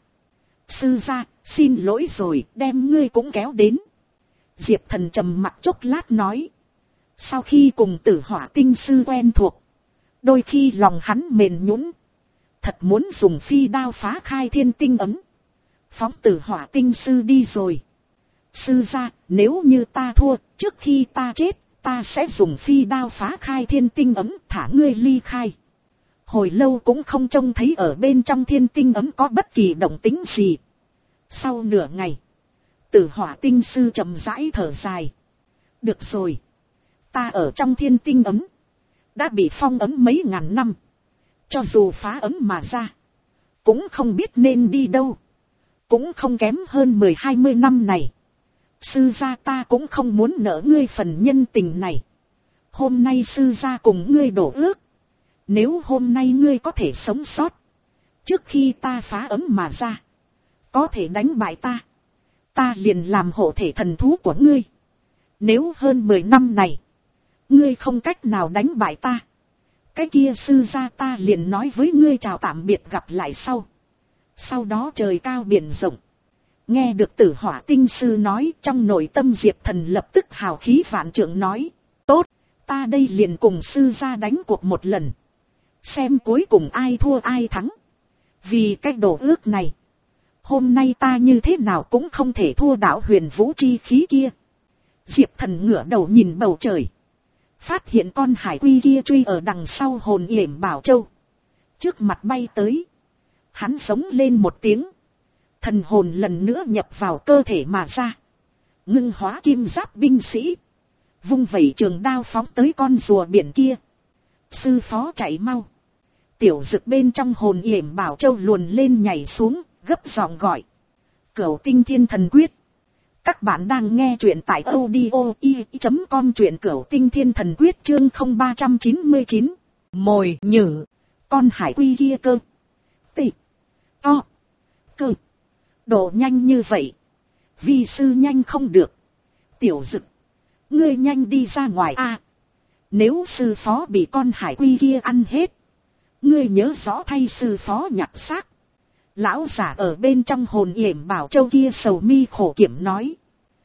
Speaker 1: Sư gia, xin lỗi rồi, đem ngươi cũng kéo đến. Diệp Thần trầm mặc chốc lát nói. Sau khi cùng Tử Hỏa Tinh sư quen thuộc, đôi khi lòng hắn mềm nhũn, thật muốn dùng phi đao phá khai thiên tinh ấm, phóng Tử Hỏa Tinh sư đi rồi. Sư gia, nếu như ta thua, trước khi ta chết, ta sẽ dùng phi đao phá khai thiên tinh ấm, thả ngươi ly khai. Hồi lâu cũng không trông thấy ở bên trong thiên tinh ấm có bất kỳ động tĩnh gì. Sau nửa ngày, Tử Hỏa Tinh sư chậm rãi thở dài. Được rồi, ta ở trong thiên tinh ấm, đã bị phong ấm mấy ngàn năm. Cho dù phá ấm mà ra, cũng không biết nên đi đâu. Cũng không kém hơn mười hai mươi năm này. Sư gia ta cũng không muốn nợ ngươi phần nhân tình này. Hôm nay sư gia cùng ngươi đổ ước. Nếu hôm nay ngươi có thể sống sót, trước khi ta phá ấm mà ra, có thể đánh bại ta, ta liền làm hộ thể thần thú của ngươi. Nếu hơn mười năm này, ngươi không cách nào đánh bại ta, cái kia sư gia ta liền nói với ngươi chào tạm biệt gặp lại sau. Sau đó trời cao biển rộng. Nghe được Tử Hỏa Tinh sư nói, trong nội tâm Diệp Thần lập tức hào khí vạn trượng nói. Tốt, ta đây liền cùng sư gia đánh cuộc một lần. Xem cuối cùng ai thua ai thắng. Vì cái đồ ước này, hôm nay ta như thế nào cũng không thể thua đảo Huyền Vũ chi khí kia. Diệp Thần ngửa đầu nhìn bầu trời, phát hiện con hải quy kia truy ở đằng sau hồn yểm Bảo Châu. Trước mặt bay tới, hắn sống lên một tiếng. Thần hồn lần nữa nhập vào cơ thể mà ra. Ngưng hóa kim giáp binh sĩ, vung vẩy trường đao phóng tới con rùa biển kia. Sư phó chạy mau. Tiểu dực bên trong hồn yểm Bảo Châu luồn lên nhảy xuống, gấp giọng gọi. Cửu Tinh Thiên Thần Quyết. Các bạn đang nghe truyện tại audio i chấm com, truyện Cửu Tinh Thiên Thần Quyết chương không ba trăm chín mươi chín. Mồi nhử. Con hải quy kia cơ. Tị. To. Cơ. Độ nhanh như vậy, vi sư nhanh không được. Tiểu dực, ngươi nhanh đi ra ngoài a. Nếu sư phó bị con hải quy kia ăn hết, ngươi nhớ rõ thay sư phó nhặt xác. Lão giả ở bên trong hồn yểm Bảo Châu kia sầu mi khổ kiểm nói.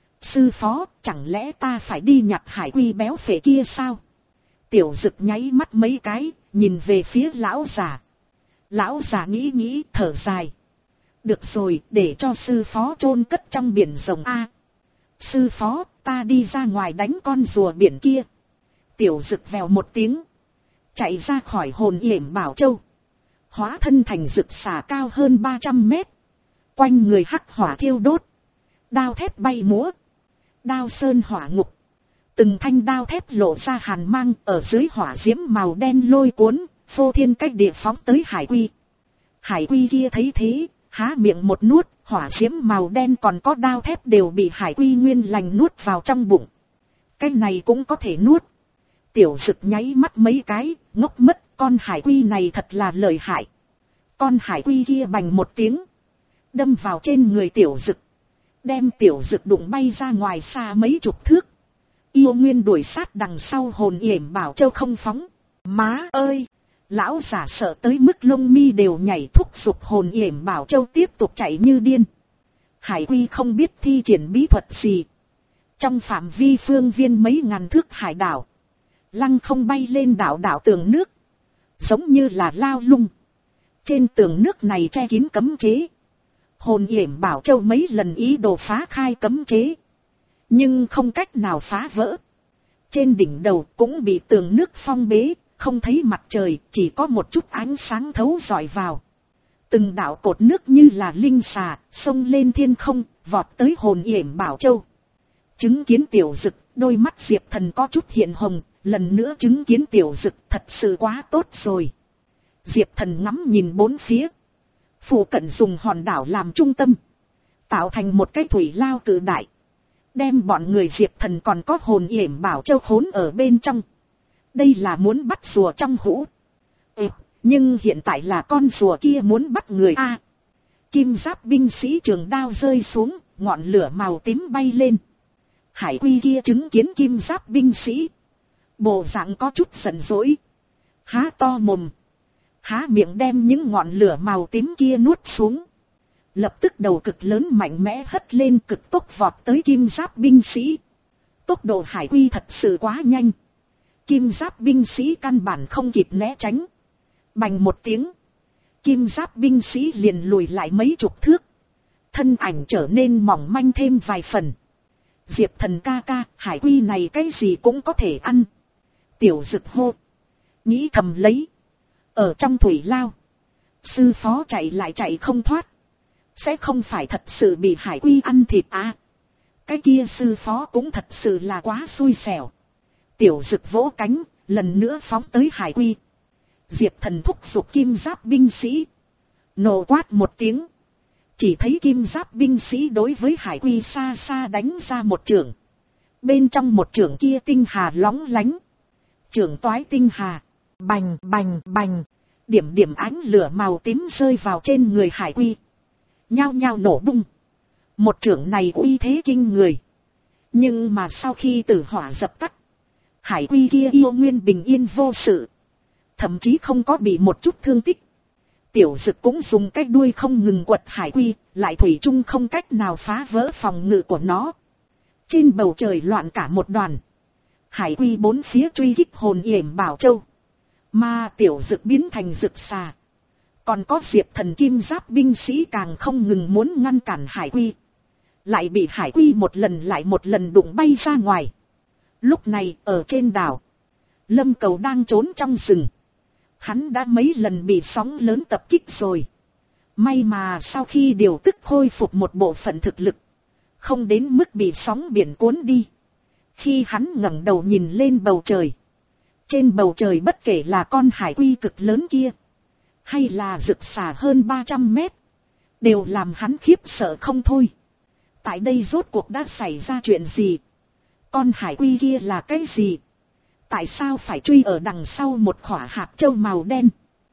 Speaker 1: Sư phó, chẳng lẽ ta phải đi nhặt hải quy béo phệ kia sao? Tiểu dực nháy mắt mấy cái, nhìn về phía lão giả. Lão giả nghĩ nghĩ, thở dài. Được rồi, để cho sư phó chôn cất trong biển rồng a. Sư phó, ta đi ra ngoài đánh con rùa biển kia. Tiểu dực vèo một tiếng, chạy ra khỏi hồn yểm Bảo Châu, hóa thân thành dực xà cao hơn ba trăm mét, quanh người hắc hỏa thiêu đốt, đao thép bay múa, đao sơn hỏa ngục, từng thanh đao thép lộ ra hàn mang, ở dưới hỏa diễm màu đen lôi cuốn, phô thiên cách địa phóng tới hải quy. Hải quy kia thấy thế, há miệng một nuốt, hỏa diễm màu đen còn có đao thép đều bị hải quy nguyên lành nuốt vào trong bụng. Cái này cũng có thể nuốt. Tiểu dực nháy mắt mấy cái, ngốc mất, con hải quy này thật là lợi hại. Con hải quy kia bành một tiếng, đâm vào trên người tiểu dực, đem tiểu dực đụng bay ra ngoài xa mấy chục thước. Yêu nguyên đuổi sát đằng sau hồn yểm Bảo Châu không phóng. Má ơi! Lão giả sợ tới mức lông mi đều nhảy, thúc giục hồn yểm Bảo Châu tiếp tục chạy như điên. Hải quy không biết thi triển bí thuật gì. Trong phạm vi phương viên mấy ngàn thước hải đảo, lăng không bay lên đảo đảo tường nước, giống như là lao lung. Trên tường nước này che kín cấm chế. Hồn yểm Bảo Châu mấy lần ý đồ phá khai cấm chế, nhưng không cách nào phá vỡ. Trên đỉnh đầu cũng bị tường nước phong bế, không thấy mặt trời, chỉ có một chút ánh sáng thấu rọi vào. Từng đạo cột nước như là linh xà, xông lên thiên không, vọt tới hồn yểm Bảo Châu. Chứng kiến tiểu dực, đôi mắt Diệp Thần có chút hiện hồng, lần nữa chứng kiến Tiểu Dực thật sự quá tốt rồi. Diệp Thần ngắm nhìn bốn phía. Phụ cận dùng hòn đảo làm trung tâm, tạo thành một cái thủy lao cự đại. Đem bọn người Diệp Thần còn có hồn yểm bảo châu khốn ở bên trong. Đây là muốn bắt rùa trong hũ. Ừ, nhưng hiện tại là con rùa kia muốn bắt người a. Kim giáp binh sĩ trường đao rơi xuống, ngọn lửa màu tím bay lên. Hải Quy kia chứng kiến kim giáp binh sĩ, bộ dạng có chút giận dỗi, há to mồm, há miệng đem những ngọn lửa màu tím kia nuốt xuống. Lập tức đầu cực lớn mạnh mẽ hất lên, cực tốc vọt tới kim giáp binh sĩ. Tốc độ Hải Quy thật sự quá nhanh. Kim giáp binh sĩ căn bản không kịp né tránh. Bành một tiếng, kim giáp binh sĩ liền lùi lại mấy chục thước. Thân ảnh trở nên mỏng manh thêm vài phần. Diệp Thần ca ca, Hải Quy này cái gì cũng có thể ăn. Tiểu Dực hô. Nghĩ thầm lấy. Ở trong thủy lao, sư phó chạy lại chạy không thoát. Sẽ không phải thật sự bị Hải Quy ăn thịt à. Cái kia sư phó cũng thật sự là quá xui xẻo. Tiểu Dực vỗ cánh, lần nữa phóng tới Hải Quy. Diệp Thần thúc giục kim giáp binh sĩ. Nổ quát một tiếng. Chỉ thấy kim giáp binh sĩ đối với Hải Quy xa xa đánh ra một chưởng. Bên trong một chưởng kia tinh hà lóng lánh. Chưởng toái tinh hà. Bành bành bành. Điểm điểm ánh lửa màu tím rơi vào trên người Hải Quy. Nhao nhao nổ bung. Một chưởng này uy thế kinh người. Nhưng mà sau khi tử hỏa dập tắt, Hải Quy kia yêu nguyên bình yên vô sự. Thậm chí không có bị một chút thương tích. Tiểu Dực cũng dùng cái đuôi không ngừng quật Hải Quy, lại thủy chung không cách nào phá vỡ phòng ngự của nó. Trên bầu trời loạn cả một đoàn. Hải Quy bốn phía truy kích hồn yểm bảo châu. Mà Tiểu Dực biến thành dực xà. Còn có Diệp Thần kim giáp binh sĩ càng không ngừng muốn ngăn cản Hải Quy. Lại bị Hải Quy một lần lại một lần đụng bay ra ngoài. Lúc này ở trên đảo, Lâm Cầu đang trốn trong rừng. Hắn đã mấy lần bị sóng lớn tập kích rồi. May mà sau khi điều tức khôi phục một bộ phận thực lực, không đến mức bị sóng biển cuốn đi. Khi hắn ngẩng đầu nhìn lên bầu trời, trên bầu trời bất kể là con Hải Quy cực lớn kia, hay là rực xà hơn ba trăm mét, đều làm hắn khiếp sợ không thôi. Tại đây rốt cuộc đã xảy ra chuyện gì? Con Hải Quy kia là cái gì? Tại sao phải truy ở đằng sau một khỏa hạt châu màu đen?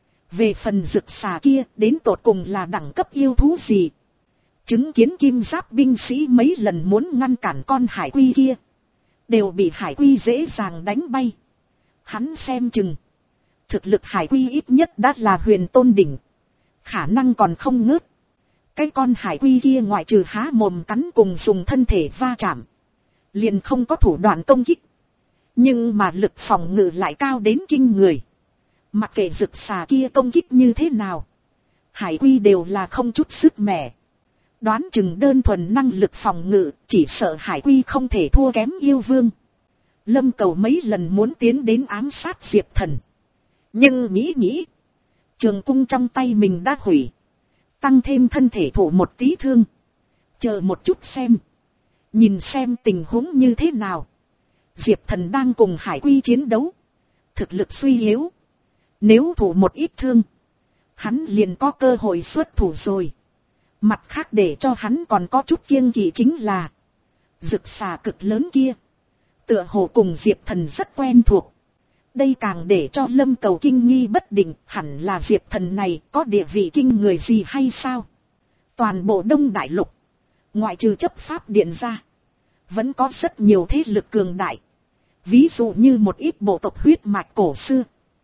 Speaker 1: Về phần rực xà kia, đến tột cùng là đẳng cấp yêu thú gì? Chứng kiến kim giáp binh sĩ mấy lần muốn ngăn cản con Hải Quy kia, đều bị Hải Quy dễ dàng đánh bay. Hắn xem chừng, thực lực Hải Quy ít nhất đã là huyền tôn đỉnh, khả năng còn không ngớt. Cái con Hải Quy kia ngoại trừ há mồm cắn cùng dùng thân thể va chạm, liền không có thủ đoạn công kích. Nhưng mà lực phòng ngự lại cao đến kinh người. Mặc kệ rực xà kia công kích như thế nào, Hải Quy đều là không chút sức mẻ. Đoán chừng đơn thuần năng lực phòng ngự, chỉ sợ Hải Quy không thể thua kém yêu vương. Lâm Cầu mấy lần muốn tiến đến ám sát Diệp Thần. Nhưng nghĩ nghĩ, trường cung trong tay mình đã hủy. Tăng thêm thân thể thụ một tí thương. Chờ một chút xem. Nhìn xem tình huống như thế nào. Diệp Thần đang cùng Hải Quy chiến đấu. Thực lực suy yếu. Nếu thủ một ít thương, hắn liền có cơ hội xuất thủ rồi. Mặt khác để cho hắn còn có chút kiêng kỵ chính là rực xà cực lớn kia, tựa hồ cùng Diệp Thần rất quen thuộc. Đây càng để cho Lâm Cầu kinh nghi bất định, hẳn là Diệp Thần này có địa vị kinh người gì hay sao? Toàn bộ Đông Đại Lục, ngoại trừ chấp pháp điện ra, vẫn có rất nhiều thế lực cường đại. Ví dụ như một ít bộ tộc huyết mạch cổ xưa.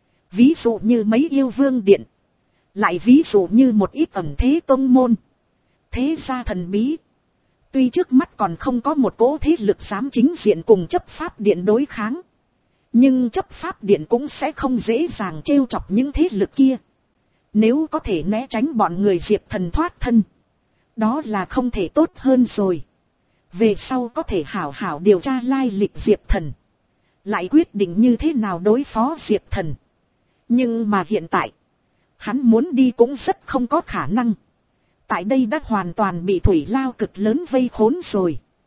Speaker 1: Ví dụ như mấy yêu vương điện. Lại ví dụ như một ít ẩn thế tông môn. Thế gia thần bí. Tuy trước mắt còn không có một cỗ thế lực dám chính diện cùng chấp pháp điện đối kháng. Nhưng chấp pháp điện cũng sẽ không dễ dàng trêu chọc những thế lực kia. Nếu có thể né tránh bọn người Diệp Thần thoát thân, đó là không thể tốt hơn rồi. Về sau có thể hảo hảo điều tra lai lịch Diệp Thần, lại quyết định như thế nào đối phó Diệp Thần. Nhưng mà hiện tại, hắn muốn đi cũng rất không có khả năng. Tại đây đã hoàn toàn bị thủy lao cực lớn vây khốn rồi.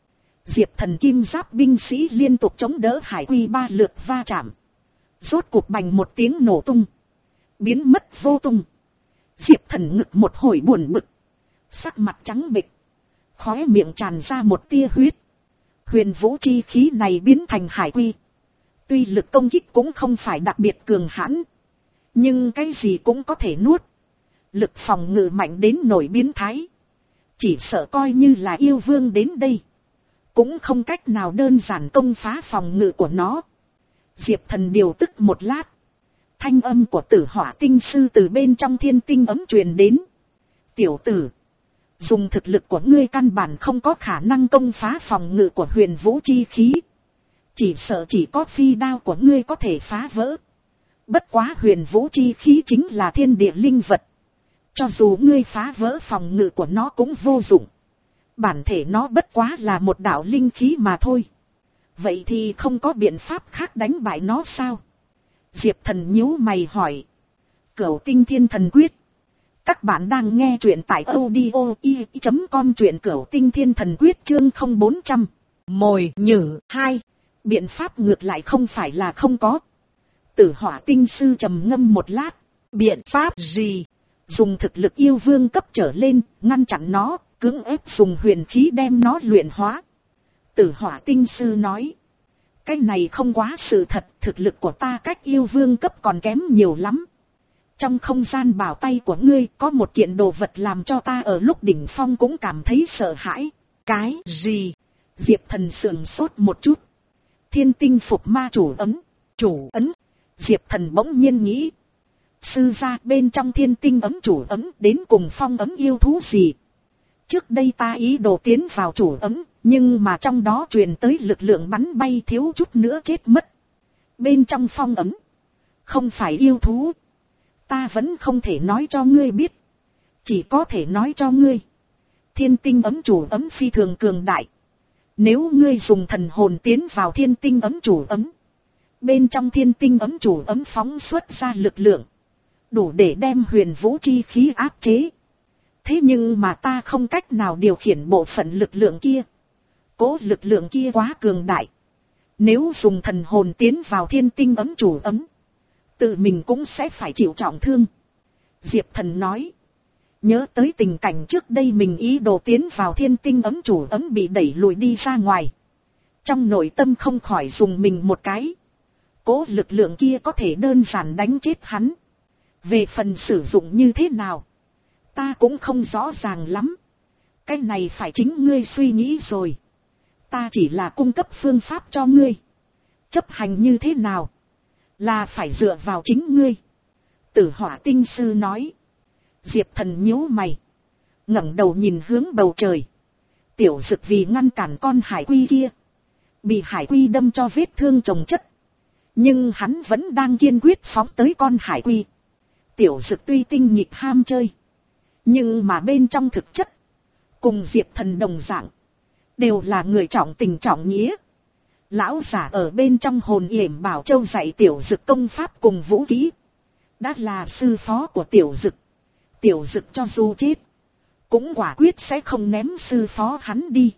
Speaker 1: Diệp Thần kim giáp binh sĩ liên tục chống đỡ hải quy ba lượt va chạm. Rốt cuộc bành một tiếng nổ tung. Biến mất vô tung. Diệp Thần ngực một hồi buồn bực. Sắc mặt trắng bệch. Khóe miệng tràn ra một tia huyết. Huyền vũ chi khí này biến thành hải quy. Tuy lực công kích cũng không phải đặc biệt cường hãn. Nhưng cái gì cũng có thể nuốt. Lực phòng ngự mạnh đến nổi biến thái. Chỉ sợ coi như là yêu vương đến đây. Cũng không cách nào đơn giản công phá phòng ngự của nó. Diệp Thần điều tức một lát. Thanh âm của Tử Hỏa tinh sư từ bên trong thiên tinh ấm truyền đến. Tiểu tử. Dùng thực lực của ngươi căn bản không có khả năng công phá phòng ngự của huyền vũ chi khí. Chỉ sợ chỉ có phi đao của ngươi có thể phá vỡ. Bất quá huyền vũ chi khí chính là thiên địa linh vật. Cho dù ngươi phá vỡ phòng ngự của nó cũng vô dụng. Bản thể nó bất quá là một đạo linh khí mà thôi. Vậy thì không có biện pháp khác đánh bại nó sao? Diệp Thần nhíu mày hỏi. Cửu Tinh Thiên Thần Quyết. Các bạn đang nghe truyện tại audio i chấm com, truyện Cửu Tinh Thiên Thần Quyết chương không bốn trăm. Mồi nhử hai. Biện pháp ngược lại không phải là không có. Tử Hỏa tinh sư trầm ngâm một lát. Biện pháp gì? Dùng thực lực yêu vương cấp trở lên, ngăn chặn nó, cưỡng ép dùng huyền khí đem nó luyện hóa. Tử Hỏa tinh sư nói. Cái này không quá sự thật, thực lực của ta cách yêu vương cấp còn kém nhiều lắm. Trong không gian bảo tay của ngươi có một kiện đồ vật làm cho ta ở lúc đỉnh phong cũng cảm thấy sợ hãi. Cái gì? Diệp Thần sườn sốt một chút. Thiên tinh phục ma chủ ấm. Chủ ấn. Diệp Thần bỗng nhiên nghĩ. Sư gia bên trong thiên tinh ấm chủ ấm đến cùng phong ấm yêu thú gì? Trước đây ta ý đồ tiến vào chủ ấm, nhưng mà trong đó truyền tới lực lượng bắn bay thiếu chút nữa chết mất. Bên trong phong ấm, không phải yêu thú. Ta vẫn không thể nói cho ngươi biết. Chỉ có thể nói cho ngươi. Thiên tinh ấm chủ ấm phi thường cường đại. Nếu ngươi dùng thần hồn tiến vào thiên tinh ấm chủ ấm, bên trong thiên tinh ấm chủ ấm phóng xuất ra lực lượng, đủ để đem huyền vũ chi khí áp chế. Thế nhưng mà ta không cách nào điều khiển bộ phận lực lượng kia. Cố lực lượng kia quá cường đại. Nếu dùng thần hồn tiến vào thiên tinh ấm chủ ấm, tự mình cũng sẽ phải chịu trọng thương. Diệp Thần nói. Nhớ tới tình cảnh trước đây mình ý đồ tiến vào thiên tinh ấm chủ ấm bị đẩy lùi đi ra ngoài. Trong nội tâm không khỏi dùng mình một cái. Cố lực lượng kia có thể đơn giản đánh chết hắn. Về phần sử dụng như thế nào, ta cũng không rõ ràng lắm. Cái này phải chính ngươi suy nghĩ rồi. Ta chỉ là cung cấp phương pháp cho ngươi. Chấp hành như thế nào, là phải dựa vào chính ngươi. Tử Hỏa tinh sư nói. Diệp Thần nhíu mày, ngẩng đầu nhìn hướng bầu trời. Tiểu Dực vì ngăn cản con hải quy kia, bị hải quy đâm cho vết thương chồng chất. Nhưng hắn vẫn đang kiên quyết phóng tới con hải quy. Tiểu Dực tuy tinh nhịp ham chơi, nhưng mà bên trong thực chất, cùng Diệp Thần đồng dạng, đều là người trọng tình trọng nghĩa. Lão giả ở bên trong hồn yểm bảo châu dạy Tiểu Dực công pháp cùng vũ khí, đã là sư phó của Tiểu Dực. Tiểu Dực cho dù chết, cũng quả quyết sẽ không ném sư phó hắn đi.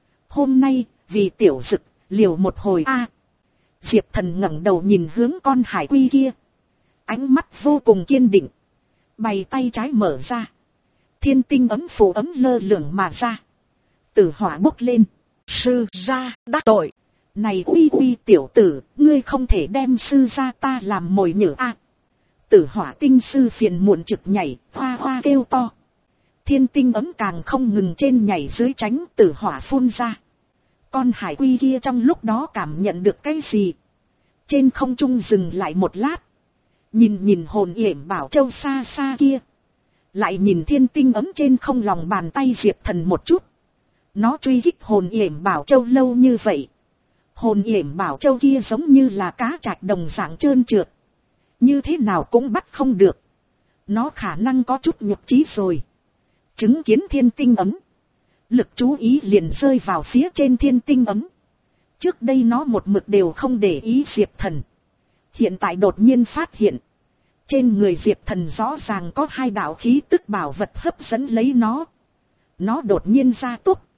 Speaker 1: Hôm nay, vì Tiểu Dực, liều một hồi a. Diệp Thần ngẩng đầu nhìn hướng con hải quy kia. Ánh mắt vô cùng kiên định. Bày tay trái mở ra. Thiên tinh ấm phù ấm lơ lửng mà ra. Tử hỏa bốc lên. Sư gia đắc tội. Này uy uy tiểu tử, ngươi không thể đem sư gia ta làm mồi nhử a. Tử hỏa tinh sư phiền muộn trực nhảy, hoa hoa kêu to. Thiên tinh ấm càng không ngừng trên nhảy dưới tránh, tử hỏa phun ra. Con hải quy kia trong lúc đó cảm nhận được cái gì? Trên không trung dừng lại một lát. Nhìn nhìn hồn yểm bảo châu xa xa kia. Lại nhìn thiên tinh ấm trên không lòng bàn tay Diệp Thần một chút. Nó truy kích hồn yểm bảo châu lâu như vậy. Hồn yểm bảo châu kia giống như là cá trạch đồng dạng trơn trượt. Như thế nào cũng bắt không được. Nó khả năng có chút nhục trí rồi. Chứng kiến thiên tinh ấm, lực chú ý liền rơi vào phía trên thiên tinh ấm. Trước đây nó một mực đều không để ý Diệp Thần. Hiện tại đột nhiên phát hiện. Trên người Diệp Thần rõ ràng có hai đạo khí tức bảo vật hấp dẫn lấy nó. Nó đột nhiên ra tốc.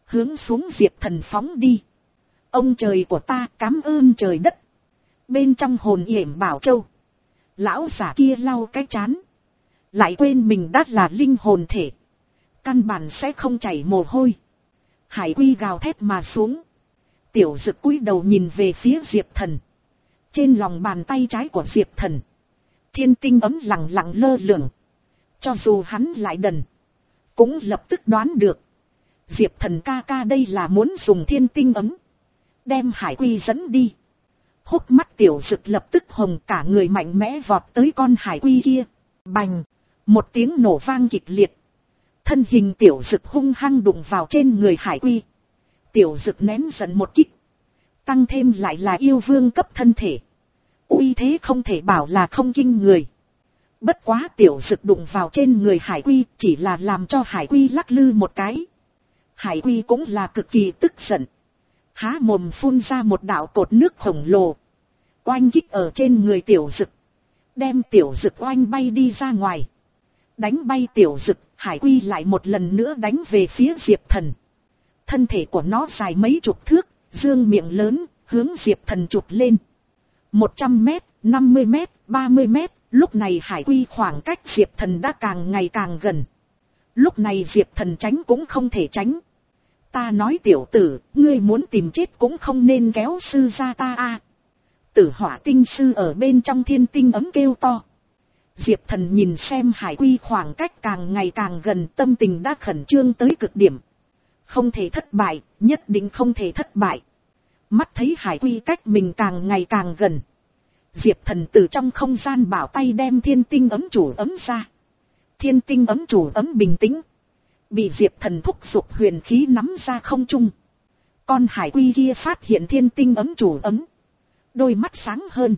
Speaker 1: hướng xuống Diệp Thần phóng đi. Ông trời của ta, cám ơn trời đất. Bên trong hồn yểm Bảo Châu, lão giả kia lau cái trán, lại quên mình đã là linh hồn thể, căn bản sẽ không chảy mồ hôi. Hải Quy gào thét mà xuống. Tiểu Dực cúi đầu nhìn về phía Diệp Thần. Trên lòng bàn tay trái của Diệp Thần, thiên tinh ấm lặng lặng lơ lửng. Cho dù hắn lại đần, cũng lập tức đoán được. Diệp Thần ca ca đây là muốn dùng thiên tinh ấm đem Hải Quy dẫn đi. Hốc mắt Tiểu Dực lập tức hồng, cả người mạnh mẽ vọt tới con Hải Quy kia. Bành! Một tiếng nổ vang kịch liệt. Thân hình Tiểu Dực hung hăng đụng vào trên người Hải Quy. Tiểu Dực ném dần một kích. Tăng thêm lại là yêu vương cấp thân thể. Uy thế không thể bảo là không kinh người. Bất quá Tiểu Dực đụng vào trên người Hải Quy chỉ là làm cho Hải Quy lắc lư một cái. Hải Quy cũng là cực kỳ tức giận. Há mồm phun ra một đạo cột nước khổng lồ. Oanh kích ở trên người Tiểu Dực. Đem Tiểu Dực oanh bay đi ra ngoài. Đánh bay Tiểu Dực, Hải Quy lại một lần nữa đánh về phía Diệp Thần. Thân thể của nó dài mấy chục thước, dương miệng lớn, hướng Diệp Thần chụp lên. một trăm mét, năm mươi mét, ba mươi mét, lúc này Hải Quy khoảng cách Diệp Thần đã càng ngày càng gần. Lúc này Diệp Thần tránh cũng không thể tránh. Ta nói tiểu tử, ngươi muốn tìm chết cũng không nên kéo sư ra ta a. Tử Hỏa tinh sư ở bên trong thiên tinh ấm kêu to. Diệp Thần nhìn xem Hải Quy khoảng cách càng ngày càng gần, tâm tình đã khẩn trương tới cực điểm. Không thể thất bại, nhất định không thể thất bại. Mắt thấy Hải Quy cách mình càng ngày càng gần. Diệp Thần từ trong không gian bảo tay đem thiên tinh ấm chủ ấm ra. Thiên tinh ấm chủ ấm bình tĩnh. Bị Diệp Thần thúc giục huyền khí nắm ra không trung. Con Hải Quy kia phát hiện thiên tinh ấm chủ ấm. Đôi mắt sáng hơn.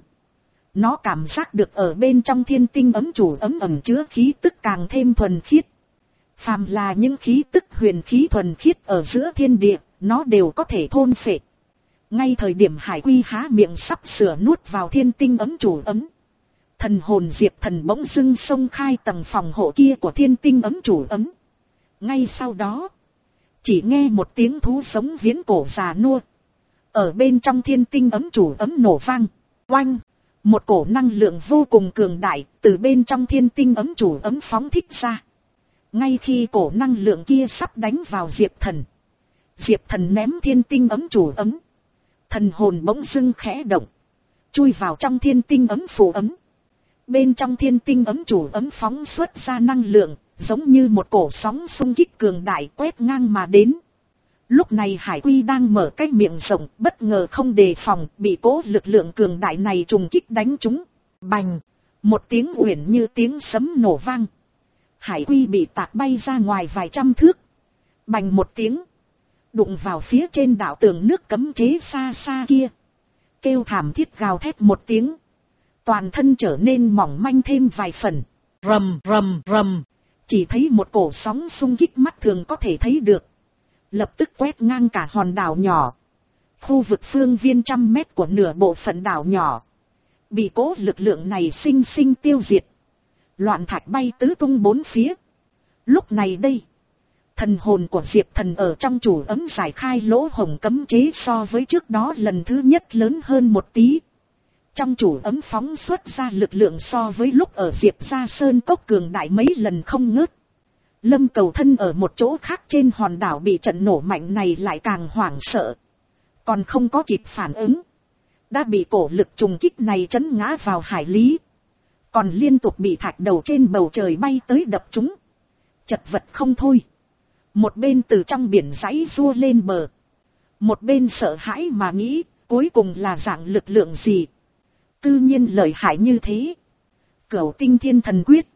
Speaker 1: Nó cảm giác được ở bên trong thiên tinh ấm chủ ấm ẩn chứa khí tức càng thêm thuần khiết. Phàm là những khí tức huyền khí thuần khiết ở giữa thiên địa, nó đều có thể thôn phệ. Ngay thời điểm Hải Quy há miệng sắp sửa nuốt vào thiên tinh ấm chủ ấm. Thần hồn Diệp Thần bỗng dưng xông khai tầng phòng hộ kia của thiên tinh ấm chủ ấm. Ngay sau đó, chỉ nghe một tiếng thú sống viễn cổ già nua. Ở bên trong thiên tinh ấm chủ ấm nổ vang, oanh, một cổ năng lượng vô cùng cường đại từ bên trong thiên tinh ấm chủ ấm phóng thích ra. Ngay khi cổ năng lượng kia sắp đánh vào Diệp Thần, Diệp Thần ném thiên tinh ấm chủ ấm. Thần hồn bỗng dưng khẽ động, chui vào trong thiên tinh ấm phù ấm. Bên trong thiên tinh ấm chủ ấm phóng xuất ra năng lượng, giống như một cổ sóng xung kích cường đại quét ngang mà đến. Lúc này Hải Quy đang mở cái miệng rộng, bất ngờ không đề phòng, bị cố lực lượng cường đại này trùng kích đánh trúng. Bành! Một tiếng uyển như tiếng sấm nổ vang. Hải Quy bị tạc bay ra ngoài vài trăm thước. Bành một tiếng, đụng vào phía trên đảo tường nước cấm chế xa xa kia. Kêu thảm thiết gào thét một tiếng. Toàn thân trở nên mỏng manh thêm vài phần. Rầm rầm rầm. Chỉ thấy một cổ sóng xung kích mắt thường có thể thấy được. Lập tức quét ngang cả hòn đảo nhỏ. Khu vực phương viên trăm mét của nửa bộ phận đảo nhỏ bị cố lực lượng này sinh sinh tiêu diệt. Loạn thạch bay tứ tung bốn phía. Lúc này đây, thần hồn của Diệp Thần ở trong chủ ấm giải khai lỗ hổng cấm chế so với trước đó lần thứ nhất lớn hơn một tí. Trong chủ ấm phóng xuất ra lực lượng so với lúc ở Diệp Gia Sơn Cốc cường đại mấy lần không ngớt. Lâm Cầu Thân ở một chỗ khác trên hòn đảo bị trận nổ mạnh này lại càng hoảng sợ. Còn không có kịp phản ứng, đã bị cổ lực trùng kích này trấn ngã vào hải lý. Còn liên tục bị thạch đầu trên bầu trời bay tới đập chúng. Chật vật không thôi. Một bên từ trong biển giãy giụa lên bờ. Một bên sợ hãi mà nghĩ, cuối cùng là dạng lực lượng gì. Tự nhiên lợi hại như thế. Cửu Tinh Thiên Thần Quyết.